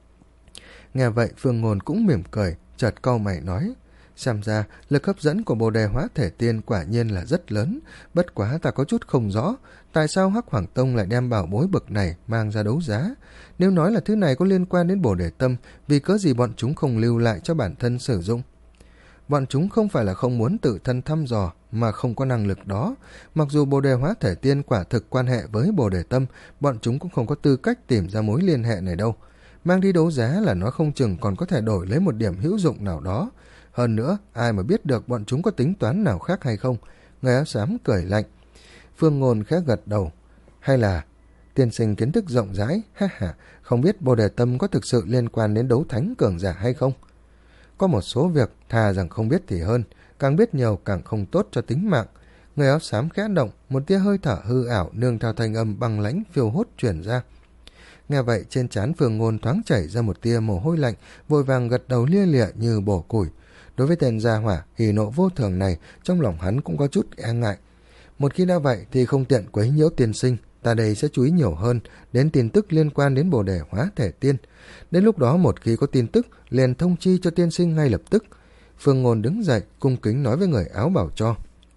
A: Nghe vậy Phương Ngôn cũng mỉm cười, chợt cau mày nói. Xem ra lực hấp dẫn của Bồ Đề Hóa Thể Tiên quả nhiên là rất lớn, bất quá ta có chút không rõ tại sao Hắc Hoàng Tông lại đem bảo bối bậc này mang ra đấu giá. Nếu nói là thứ này có liên quan đến Bồ Đề Tâm, vì cớ gì bọn chúng không lưu lại cho bản thân sử dụng? bọn chúng không phải là không muốn tự thân thăm dò, mà không có năng lực đó. Mặc dù bồ đề hóa thể tiên quả thực quan hệ với bồ đề tâm, bọn chúng cũng không có tư cách tìm ra mối liên hệ này đâu. Mang đi đấu giá là nó không chừng còn có thể đổi lấy một điểm hữu dụng nào đó. Hơn nữa, ai mà biết được bọn chúng có tính toán nào khác hay không. Người áo xám cười lạnh. Phương Ngôn khẽ gật đầu. Hay là tiên sinh kiến thức rộng rãi, ha ha, không biết bồ đề tâm có thực sự liên quan đến đấu thánh cường giả hay không? Có một số việc thà rằng không biết thì hơn, càng biết nhiều càng không tốt cho tính mạng. Người áo xám khẽ động, một tia hơi thở hư ảo nương theo thanh âm băng lãnh phiêu hốt truyền ra. Nghe vậy, trên trán Phương Ngôn thoáng chảy ra một tia mồ hôi lạnh, vội vàng gật đầu lia lịa như bổ củi. Đối với tên gia hỏa hỉ nộ vô thường này, trong lòng hắn cũng có chút e ngại. Một khi đã vậy thì không tiện quấy nhiễu tiên sinh, ta đây sẽ chú ý nhiều hơn đến tin tức liên quan đến bồ đề hóa thể tiên. Đến lúc đó một khi có tin tức liền thông chi cho tiên sinh ngay lập tức. Phương Ngôn đứng dậy cung kính nói với người áo bảo cho.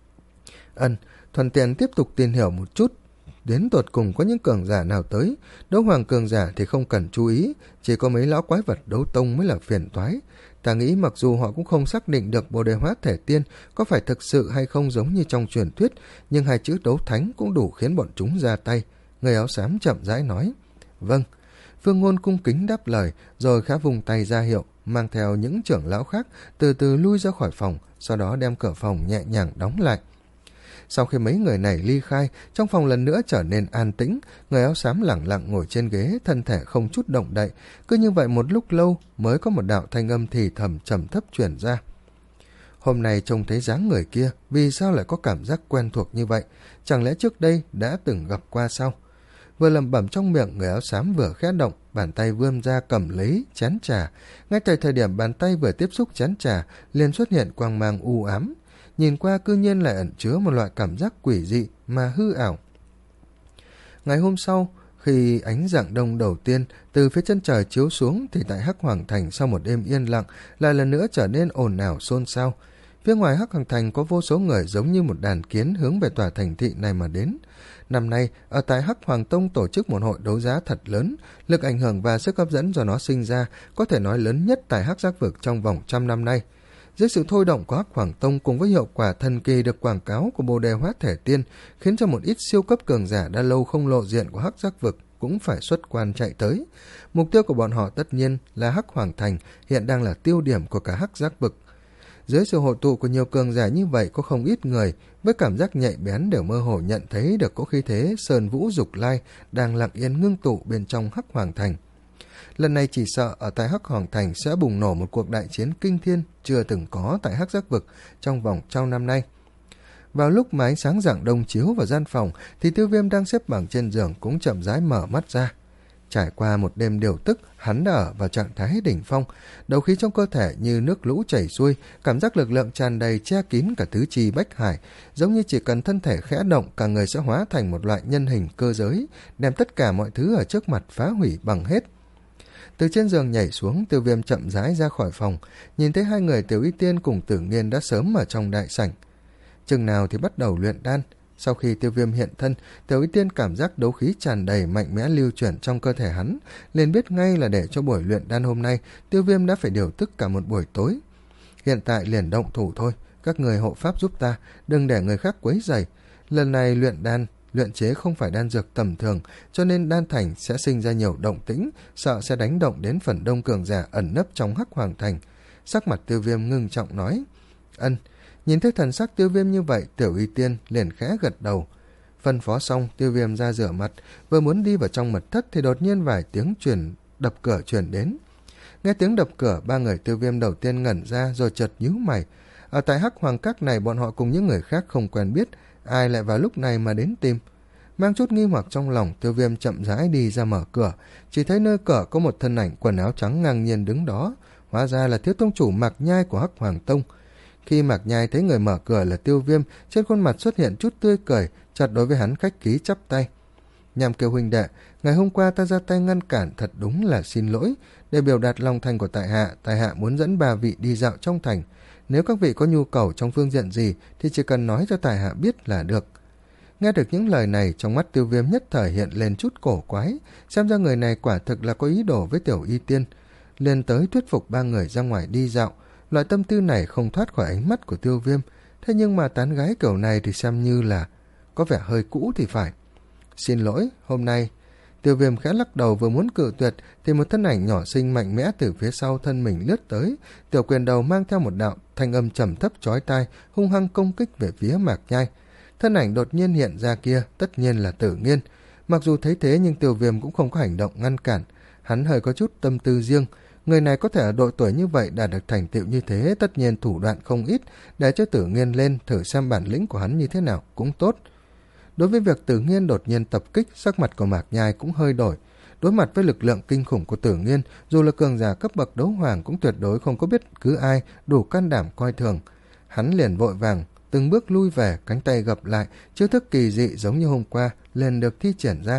A: Ân, thuận tiện tiếp tục tìm hiểu một chút, đến tột cùng có những cường giả nào tới. Đấu hoàng cường giả thì không cần chú ý, chỉ có mấy lão quái vật đấu tông mới là phiền toái. Ta nghĩ mặc dù họ cũng không xác định được bồ đề hóa thể tiên có phải thực sự hay không giống như trong truyền thuyết, nhưng hai chữ đấu thánh cũng đủ khiến bọn chúng ra tay. Người áo xám chậm rãi nói. Vâng. Phương Ngôn cung kính đáp lời, rồi khẽ vùng tay ra hiệu, mang theo những trưởng lão khác từ từ lui ra khỏi phòng, sau đó đem cửa phòng nhẹ nhàng đóng lại. Sau khi mấy người này ly khai, trong phòng lần nữa trở nên an tĩnh. Người áo xám lẳng lặng ngồi trên ghế, thân thể không chút động đậy. Cứ như vậy một lúc lâu mới có một đạo thanh âm thì thầm trầm thấp truyền ra. Hôm nay trông thấy dáng người kia, vì sao lại có cảm giác quen thuộc như vậy? Chẳng lẽ trước đây đã từng gặp qua sao? Vừa lẩm bẩm trong miệng, người áo xám vừa khẽ động, bàn tay vươn ra cầm lấy chén trà. Ngay tại thời điểm bàn tay vừa tiếp xúc chén trà, liền xuất hiện quang mang u ám. Nhìn qua cư nhiên lại ẩn chứa một loại cảm giác quỷ dị mà hư ảo. Ngày hôm sau, khi ánh rạng đông đầu tiên từ phía chân trời chiếu xuống, thì tại Hắc Hoàng Thành sau một đêm yên lặng lại lần nữa trở nên ồn ào xôn xao. Phía ngoài Hắc Hoàng Thành có vô số người giống như một đàn kiến hướng về tòa thành thị này mà đến. Năm nay, ở tại Hắc Hoàng Tông tổ chức một hội đấu giá thật lớn, lực ảnh hưởng và sức hấp dẫn do nó sinh ra có thể nói lớn nhất tại Hắc Giác Vực trong vòng trăm năm nay. Dưới sự thôi động của Hắc Hoàng Tông cùng với hiệu quả thần kỳ được quảng cáo của bồ đề hóa thể tiên, khiến cho một ít siêu cấp cường giả đã lâu không lộ diện của Hắc Giác Vực cũng phải xuất quan chạy tới. Mục tiêu của bọn họ tất nhiên là Hắc Hoàng Thành, hiện đang là tiêu điểm của cả Hắc Giác Vực. Dưới sự hội tụ của nhiều cường giả như vậy, có không ít người với cảm giác nhạy bén đều mơ hồ nhận thấy được có khí thế sơn vũ dục lai đang lặng yên ngưng tụ bên trong Hắc Hoàng Thành. Lần này chỉ sợ ở tại Hắc Hoàng Thành sẽ bùng nổ một cuộc đại chiến kinh thiên chưa từng có tại Hắc Giác Vực trong vòng trăm năm nay. Vào lúc mà ánh sáng rạng đông chiếu vào gian phòng, thì Tiêu Viêm đang xếp bằng trên giường cũng chậm rãi mở mắt ra. Trải qua một đêm điều tức, hắn đã ở vào trạng thái đỉnh phong, đầu khí trong cơ thể như nước lũ chảy xuôi, cảm giác lực lượng tràn đầy che kín cả tứ chi bách hải, giống như chỉ cần thân thể khẽ động, cả người sẽ hóa thành một loại nhân hình cơ giới, đem tất cả mọi thứ ở trước mặt phá hủy bằng hết. Từ trên giường nhảy xuống, Tiêu Viêm chậm rãi ra khỏi phòng, nhìn thấy hai người Tiểu Y Tiên cùng Tử Nghiên đã sớm ở trong đại sảnh. Chừng nào thì bắt đầu luyện đan. Sau khi Tiêu Viêm hiện thân, Tiểu Y Tiên cảm giác đấu khí tràn đầy mạnh mẽ lưu chuyển trong cơ thể hắn, liền biết ngay là để cho buổi luyện đan hôm nay, Tiêu Viêm đã phải điều tức cả một buổi tối. Hiện tại liền động thủ thôi, các người hộ pháp giúp ta, đừng để người khác quấy rầy. Lần này luyện đan, luyện chế không phải đan dược tầm thường, cho nên đan thành sẽ sinh ra nhiều động tĩnh, sợ sẽ đánh động đến phần đông cường giả ẩn nấp trong Hắc Hoàng Thành. Sắc mặt Tiêu Viêm ngưng trọng nói. Ân. Nhìn thấy thần sắc Tiêu Viêm như vậy, Tiểu Y Tiên liền khẽ gật đầu. Phân phó xong, Tiêu Viêm ra rửa mặt, vừa muốn đi vào trong mật thất thì đột nhiên vài tiếng truyền đập cửa truyền đến. Nghe tiếng đập cửa, ba người Tiêu Viêm đầu tiên ngẩn ra rồi chợt nhíu mày. Ở tại Hắc Hoàng Các này, bọn họ cùng những người khác không quen biết, ai lại vào lúc này mà đến tìm. Mang chút nghi hoặc trong lòng, Tiêu Viêm chậm rãi đi ra mở cửa, chỉ thấy nơi cửa có một thân ảnh quần áo trắng ngang nhiên đứng đó, hóa ra là Thiếu Tông chủ Mạc Nhai của Hắc Hoàng Tông. Khi Mạc Nhai thấy người mở cửa là Tiêu Viêm, trên khuôn mặt xuất hiện chút tươi cười, chợt đối với hắn khách khí chắp tay. Nhằm kêu huynh đệ, ngày hôm qua ta ra tay ngăn cản thật đúng là xin lỗi. Để biểu đạt lòng thành của tại hạ, tại hạ muốn dẫn ba vị đi dạo trong thành. Nếu các vị có nhu cầu trong phương diện gì thì chỉ cần nói cho tại hạ biết là được. Nghe được những lời này, trong mắt Tiêu Viêm nhất thời hiện lên chút cổ quái, xem ra người này quả thực là có ý đồ với Tiểu Y Tiên. Liền tới thuyết phục ba người ra ngoài đi dạo. Loại tâm tư này không thoát khỏi ánh mắt của Tiêu Viêm, thế nhưng mà tán gái kiểu này thì xem như là có vẻ hơi cũ thì phải. Xin lỗi, hôm nay... Tiêu Viêm khẽ lắc đầu vừa muốn cự tuyệt thì một thân ảnh nhỏ xinh mạnh mẽ từ phía sau thân mình lướt tới. Tiểu quyền đầu mang theo một đạo thanh âm trầm thấp chói tai, hung hăng công kích về phía Mạc Nhai. Thân ảnh đột nhiên hiện ra kia tất nhiên là Tử Nghiên. Mặc dù thấy thế nhưng Tiêu Viêm cũng không có hành động ngăn cản. Hắn hơi có chút tâm tư riêng. Người này có thể ở độ tuổi như vậy đạt được thành tựu như thế, tất nhiên thủ đoạn không ít, để cho Tử Nghiên lên thử xem bản lĩnh của hắn như thế nào cũng tốt. Đối với việc Tử Nghiên đột nhiên tập kích, sắc mặt của Mạc Nhai cũng hơi đổi. Đối mặt với lực lượng kinh khủng của Tử Nghiên, dù là cường giả cấp bậc đấu hoàng cũng tuyệt đối không có biết cứ ai đủ can đảm coi thường. Hắn liền vội vàng từng bước lui về, cánh tay gập lại, chiêu thức kỳ dị giống như hôm qua liền được thi triển ra.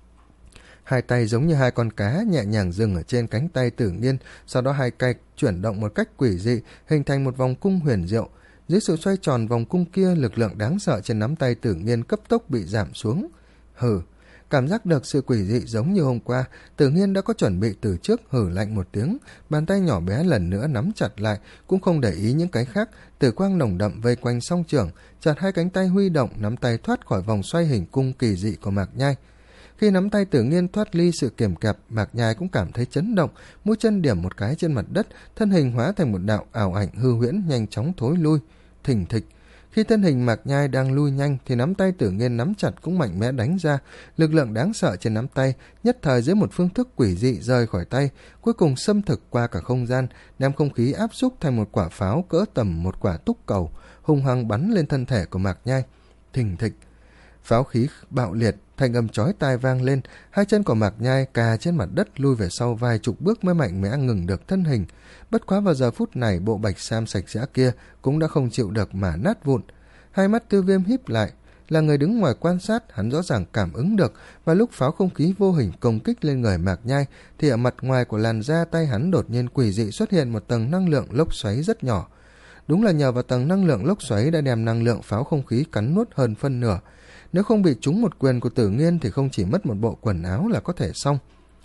A: Hai tay giống như hai con cá nhẹ nhàng dừng ở trên cánh tay Tử Nghiên, sau đó hai tay chuyển động một cách quỷ dị, hình thành một vòng cung huyền diệu. Dưới sự xoay tròn vòng cung kia, lực lượng đáng sợ trên nắm tay Tử Nghiên cấp tốc bị giảm xuống. Hừ, cảm giác được sự quỷ dị giống như hôm qua, Tử Nghiên đã có chuẩn bị từ trước, hừ lạnh một tiếng, bàn tay nhỏ bé lần nữa nắm chặt lại, cũng không để ý những cái khác, tử quang nồng đậm vây quanh song trưởng, chặt hai cánh tay huy động, nắm tay thoát khỏi vòng xoay hình cung kỳ dị của Mạc Nhai. Khi nắm tay Tử Nghiên thoát ly sự kiềm kẹp, Mạc Nhai cũng cảm thấy chấn động, mũi chân điểm một cái trên mặt đất, thân hình hóa thành một đạo ảo ảnh hư huyễn nhanh chóng thối lui. Thình thịch, khi thân hình Mạc Nhai đang lui nhanh thì nắm tay Tử Nghiên nắm chặt cũng mạnh mẽ đánh ra, lực lượng đáng sợ trên nắm tay nhất thời dưới một phương thức quỷ dị rời khỏi tay, cuối cùng xâm thực qua cả không gian, đem không khí áp xúc thành một quả pháo cỡ tầm một quả túc cầu, hung hăng bắn lên thân thể của Mạc Nhai. Thình thịch, pháo khí bạo liệt, thanh âm chói tai vang lên, hai chân của Mạc Nhai cà trên mặt đất lui về sau vài chục bước mới mạnh mẽ ngừng được thân hình. Bất quá vào giờ phút này, bộ bạch sam sạch sẽ kia cũng đã không chịu được mà nát vụn. Hai mắt Tiêu Viêm híp lại, là người đứng ngoài quan sát, hắn rõ ràng cảm ứng được, và lúc pháo không khí vô hình công kích lên người Mạc Nhai thì ở mặt ngoài của làn da tay hắn đột nhiên quỷ dị xuất hiện một tầng năng lượng lốc xoáy rất nhỏ. Đúng là nhờ vào tầng năng lượng lốc xoáy đã đem năng lượng pháo không khí cắn nuốt hơn phân nửa. Nếu không bị trúng một quyền của Tử Nghiên thì không chỉ mất một bộ quần áo là có thể xong.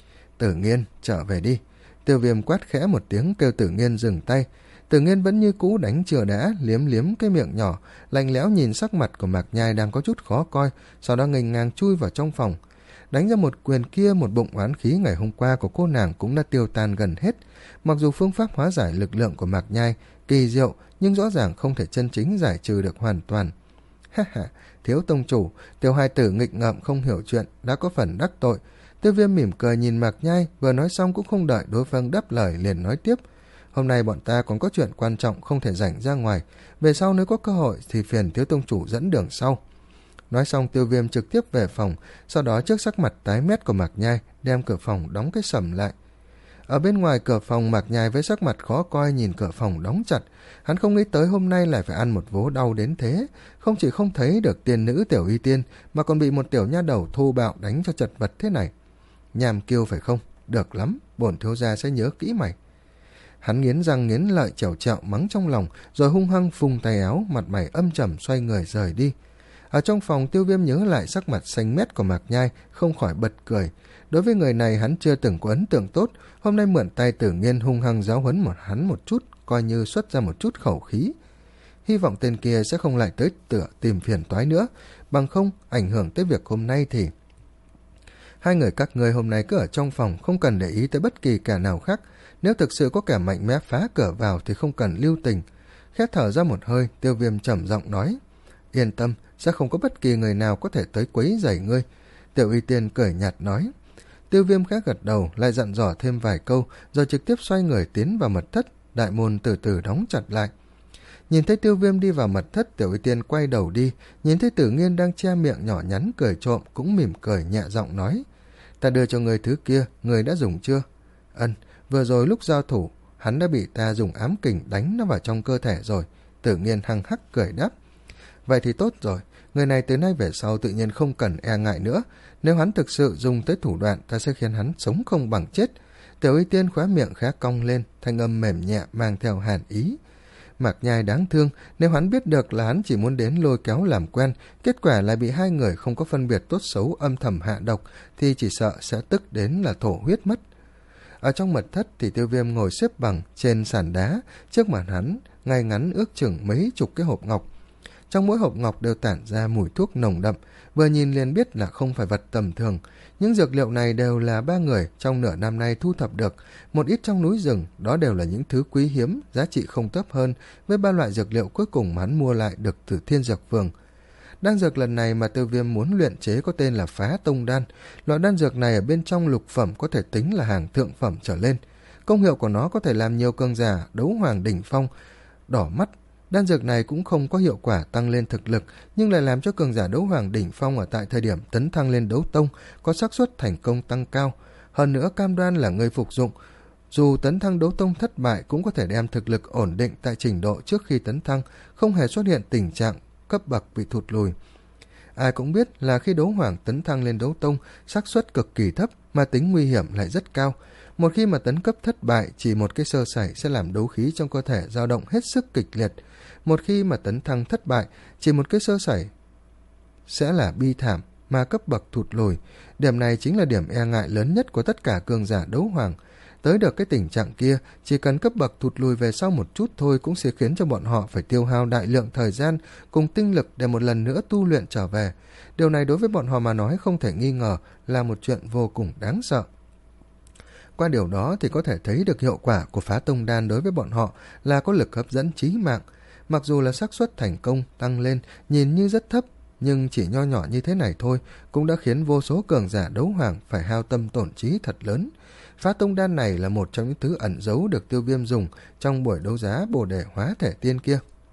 A: Tử Nghiên, trở về đi. Tiêu Viêm quát khẽ một tiếng kêu Tử Nghiên dừng tay. Tử Nghiên vẫn như cũ đánh chừa đã, liếm liếm cái miệng nhỏ, lạnh lẽo nhìn sắc mặt của Mạc Nhai đang có chút khó coi, sau đó nghênh ngang chui vào trong phòng. Đánh ra một quyền kia, một bụng oán khí ngày hôm qua của cô nàng cũng đã tiêu tan gần hết. Mặc dù phương pháp hóa giải lực lượng của Mạc Nhai kỳ diệu, nhưng rõ ràng không thể chân chính giải trừ được hoàn toàn. Ha ha, thiếu tông chủ, tiểu hài tử nghịch ngợm không hiểu chuyện, đã có phần đắc tội. Tiêu Viêm mỉm cười nhìn Mạc Nhai, vừa nói xong cũng không đợi đối phương đáp lời liền nói tiếp. Hôm nay bọn ta còn có chuyện quan trọng không thể rảnh ra ngoài, về sau nếu có cơ hội thì phiền thiếu tông chủ dẫn đường sau. Nói xong Tiêu Viêm trực tiếp về phòng, sau đó trước sắc mặt tái mét của Mạc Nhai đem cửa phòng đóng cái sầm lại. Ở bên ngoài cửa phòng, Mạc Nhai với sắc mặt khó coi nhìn cửa phòng đóng chặt. Hắn không nghĩ tới hôm nay lại phải ăn một vố đau đến thế, không chỉ không thấy được tiên nữ Tiểu Y Tiên mà còn bị một tiểu nha đầu thô bạo đánh cho chật vật thế này. Nhàm kiêu phải không? Được lắm, bổn thiếu gia sẽ nhớ kỹ mày. Hắn nghiến răng nghiến lợi chèo chẹo mắng trong lòng, rồi hung hăng phung tay áo, mặt mày âm trầm xoay người rời đi. Ở trong phòng, Tiêu Viêm nhớ lại sắc mặt xanh mét của Mạc Nhai, không khỏi bật cười. Đối với người này hắn chưa từng có ấn tượng tốt, hôm nay mượn tay Tử Nghiên hung hăng giáo huấn một hắn một chút, coi như xuất ra một chút khẩu khí. Hy vọng tên kia sẽ không lại tới tựa tìm phiền toái nữa, bằng không ảnh hưởng tới việc hôm nay thì... Hai người các ngươi hôm nay cứ ở trong phòng, không cần để ý tới bất kỳ kẻ nào khác. Nếu thực sự có kẻ mạnh mẽ phá cửa vào thì không cần lưu tình. Khét thở ra một hơi, Tiêu Viêm trầm giọng nói. Yên tâm, sẽ không có bất kỳ người nào có thể tới quấy rầy ngươi. Tiểu Y Tiên cười nhạt nói. Tiêu Viêm khẽ gật đầu, lại dặn dò thêm vài câu, rồi trực tiếp xoay người tiến vào mật thất, đại môn từ từ đóng chặt lại. Nhìn thấy Tiêu Viêm đi vào mật thất, Tiểu Y Tiên quay đầu đi, nhìn thấy Tử Nghiên đang che miệng nhỏ nhắn cười trộm, cũng mỉm cười nhẹ giọng nói. Ta đưa cho người thứ kia, người đã dùng chưa? Ân, vừa rồi lúc giao thủ, hắn đã bị ta dùng ám kình đánh nó vào trong cơ thể rồi. Tử Nghiên hăng hắc cười đáp. Vậy thì tốt rồi, người này từ nay về sau tự nhiên không cần e ngại nữa. Nếu hắn thực sự dùng tới thủ đoạn, ta sẽ khiến hắn sống không bằng chết. Tiểu Y Tiên khóe miệng khẽ cong lên, thanh âm mềm nhẹ mang theo hàn ý. Mạc Nhai đáng thương, nếu hắn biết được là hắn chỉ muốn đến lôi kéo làm quen, kết quả lại bị hai người không có phân biệt tốt xấu âm thầm hạ độc, thì chỉ sợ sẽ tức đến là thổ huyết mất. Ở trong mật thất thì Tiêu Viêm ngồi xếp bằng trên sàn đá, trước mặt hắn ngay ngắn ước chừng mấy chục cái hộp ngọc. Trong mỗi hộp ngọc đều tản ra mùi thuốc nồng đậm, vừa nhìn liền biết là không phải vật tầm thường. Những dược liệu này đều là ba người trong nửa năm nay thu thập được, một ít trong núi rừng, đó đều là những thứ quý hiếm, giá trị không thấp hơn với ba loại dược liệu cuối cùng mà hắn mua lại được từ Thiên Dược Phường. Đan dược lần này mà Tiêu Viêm muốn luyện chế có tên là Phá Tông Đan. Loại đan dược này ở bên trong lục phẩm có thể tính là hàng thượng phẩm trở lên. Công hiệu của nó có thể làm nhiều cường giả đấu hoàng đỉnh phong đỏ mắt. Đan dược này cũng không có hiệu quả tăng lên thực lực, nhưng lại làm cho cường giả đấu hoàng đỉnh phong ở tại thời điểm tấn thăng lên đấu tông có xác suất thành công tăng cao. Hơn nữa cam đoan là người phục dụng, dù tấn thăng đấu tông thất bại cũng có thể đem thực lực ổn định tại trình độ trước khi tấn thăng, không hề xuất hiện tình trạng cấp bậc bị thụt lùi. Ai cũng biết là khi đấu hoàng tấn thăng lên đấu tông, xác suất cực kỳ thấp mà tính nguy hiểm lại rất cao. Một khi mà tấn cấp thất bại, chỉ một cái sơ sẩy sẽ làm đấu khí trong cơ thể dao động hết sức kịch liệt. Một khi mà tấn thăng thất bại, chỉ một cái sơ sẩy sẽ là bi thảm mà cấp bậc thụt lùi. Điểm này chính là điểm e ngại lớn nhất của tất cả cường giả đấu hoàng. Tới được cái tình trạng kia, chỉ cần cấp bậc thụt lùi về sau một chút thôi cũng sẽ khiến cho bọn họ phải tiêu hao đại lượng thời gian cùng tinh lực để một lần nữa tu luyện trở về. Điều này đối với bọn họ mà nói không thể nghi ngờ là một chuyện vô cùng đáng sợ. Qua điều đó thì có thể thấy được hiệu quả của Phá Tông Đan đối với bọn họ là có lực hấp dẫn chí mạng. Mặc dù là xác suất thành công tăng lên nhìn như rất thấp, nhưng chỉ nho nhỏ như thế này thôi cũng đã khiến vô số cường giả đấu hoàng phải hao tâm tổn trí thật lớn. Phá Tông Đan này là một trong những thứ ẩn giấu được Tiêu Viêm dùng trong buổi đấu giá Bồ Đề Hóa Thể Tiên kia.